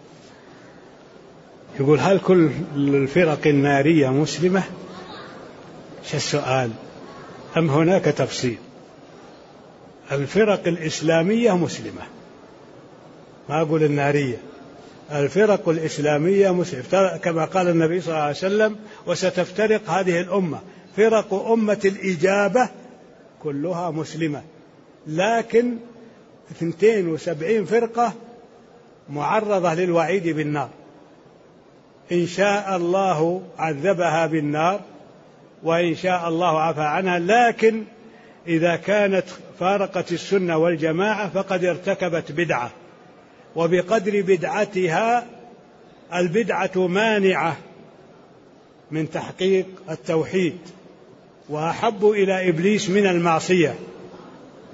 يقول هل كل الفرق النارية مسلمة؟ شو السؤال؟ أم هناك تفصيل؟ الفرق الإسلامية مسلمة، ما أقول النارية، الفرق الإسلامية مسلمة، كما قال النبي صلى الله عليه وسلم وستفترق هذه الأمة، فرق أمة الإجابة كلها مسلمة، لكن 72 فرقة معرضة للوعيد بالنار، إن شاء الله عذبها بالنار وإن شاء الله عفى عنها، لكن إذا كانت فارقت السنة والجماعة فقد ارتكبت بدعة، وبقدر بدعتها البدعة مانعة من تحقيق التوحيد، وأحب إلى إبليس من المعصية،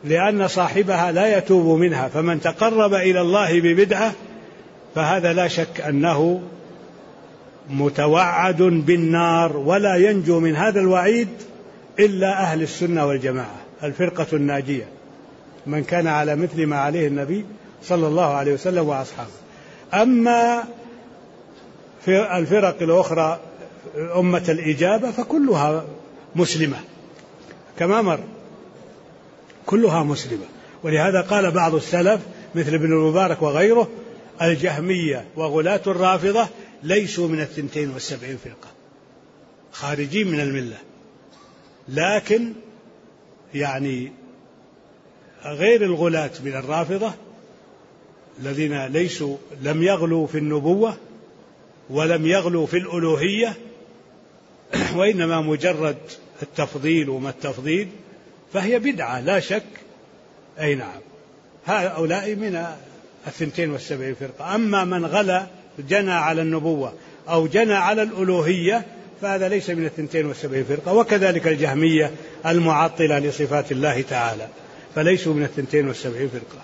لأن صاحبها لا يتوب منها، فمن تقرب إلى الله ببدعة فهذا لا شك أنه متوعد بالنار، ولا ينجو من هذا الوعيد إلا أهل السنة والجماعة، الفرقة الناجية، من كان على مثل ما عليه النبي صلى الله عليه وسلم وأصحابه. أما في الفرق الأخرى أمة الإجابة فكلها مسلمة كما مر، كلها مسلمة. ولهذا قال بعض السلف مثل ابن المبارك وغيره: الجهمية وغلاة الرافضة ليسوا من 72 فرقة، خارجين من الملة، لكن يعني غير الغلاة من الرافضة الذين لم يغلوا في النبوة ولم يغلوا في الألوهية، وإنما مجرد التفضيل وما التفضيل، فهي بدعة لا شك. أي نعم، هؤلاء من 72 فرقة. أما من غلا جنى على النبوة أو جنى على الألوهية فهذا ليس من 72 فرقة. وكذلك الجهمية المعطلة لصفات الله تعالى فليسوا من 72 فرقة.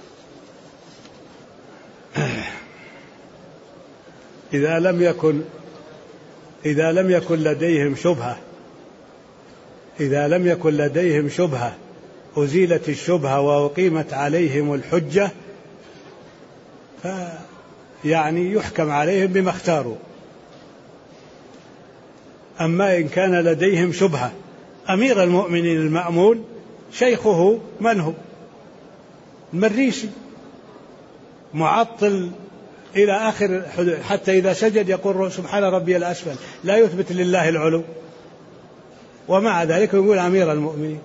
إذا لم يكن لديهم شبهة أزيلت الشبهة وأقيمت عليهم الحجة، فيعني يحكم عليهم بما اختاروا. أما إن كان لديهم شبهة، أمير المؤمنين المأمون شيخه من هو؟ المريسي، معطل إلى آخر حدود، حتى إذا سجد يقول سبحان ربي الأسفل، لا يثبت لله العلو، ومع ذلك يقول أمير المؤمنين،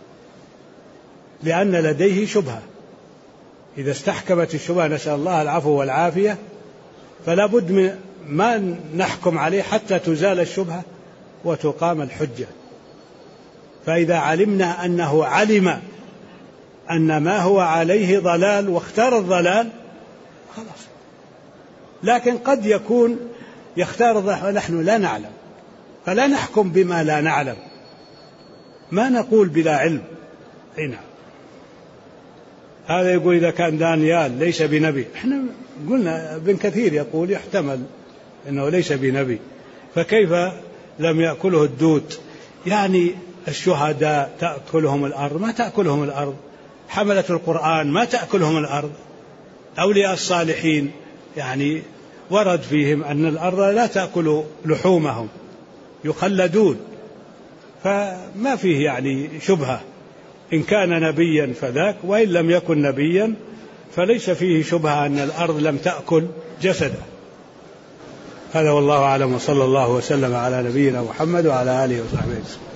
لأن لديه شبهة. إذا استحكمت الشبهة، نسأل الله العفو والعافية، فلا بد من ما نحكم عليه حتى تزال الشبهة وتقام الحجة. فإذا علمنا أنه علم أن ما هو عليه ضلال واختار الضلال خلاص. لكن قد يكون يختار الضلال ونحن لا نعلم، فلا نحكم بما لا نعلم، ما نقول بلا علم. هنا هذا يقول إذا كان دانيال ليس بنبي، احنا قلنا ابن كثير يقول يحتمل أنه ليس بنبي، فكيف لم يأكله الدود؟ يعني الشهداء تأكلهم الأرض؟ ما تأكلهم الأرض. حملة القرآن ما تأكلهم الأرض. أولياء الصالحين يعني ورد فيهم أن الأرض لا تأكل لحومهم، يخلدون، فما فيه يعني شبهة. إن كان نبيا فذاك، وإن لم يكن نبيا فليس فيه شبهة أن الأرض لم تأكل جسده. هذا والله أعلم، وصلى الله وسلم على نبينا محمد وعلى آله وصحبه وسلم.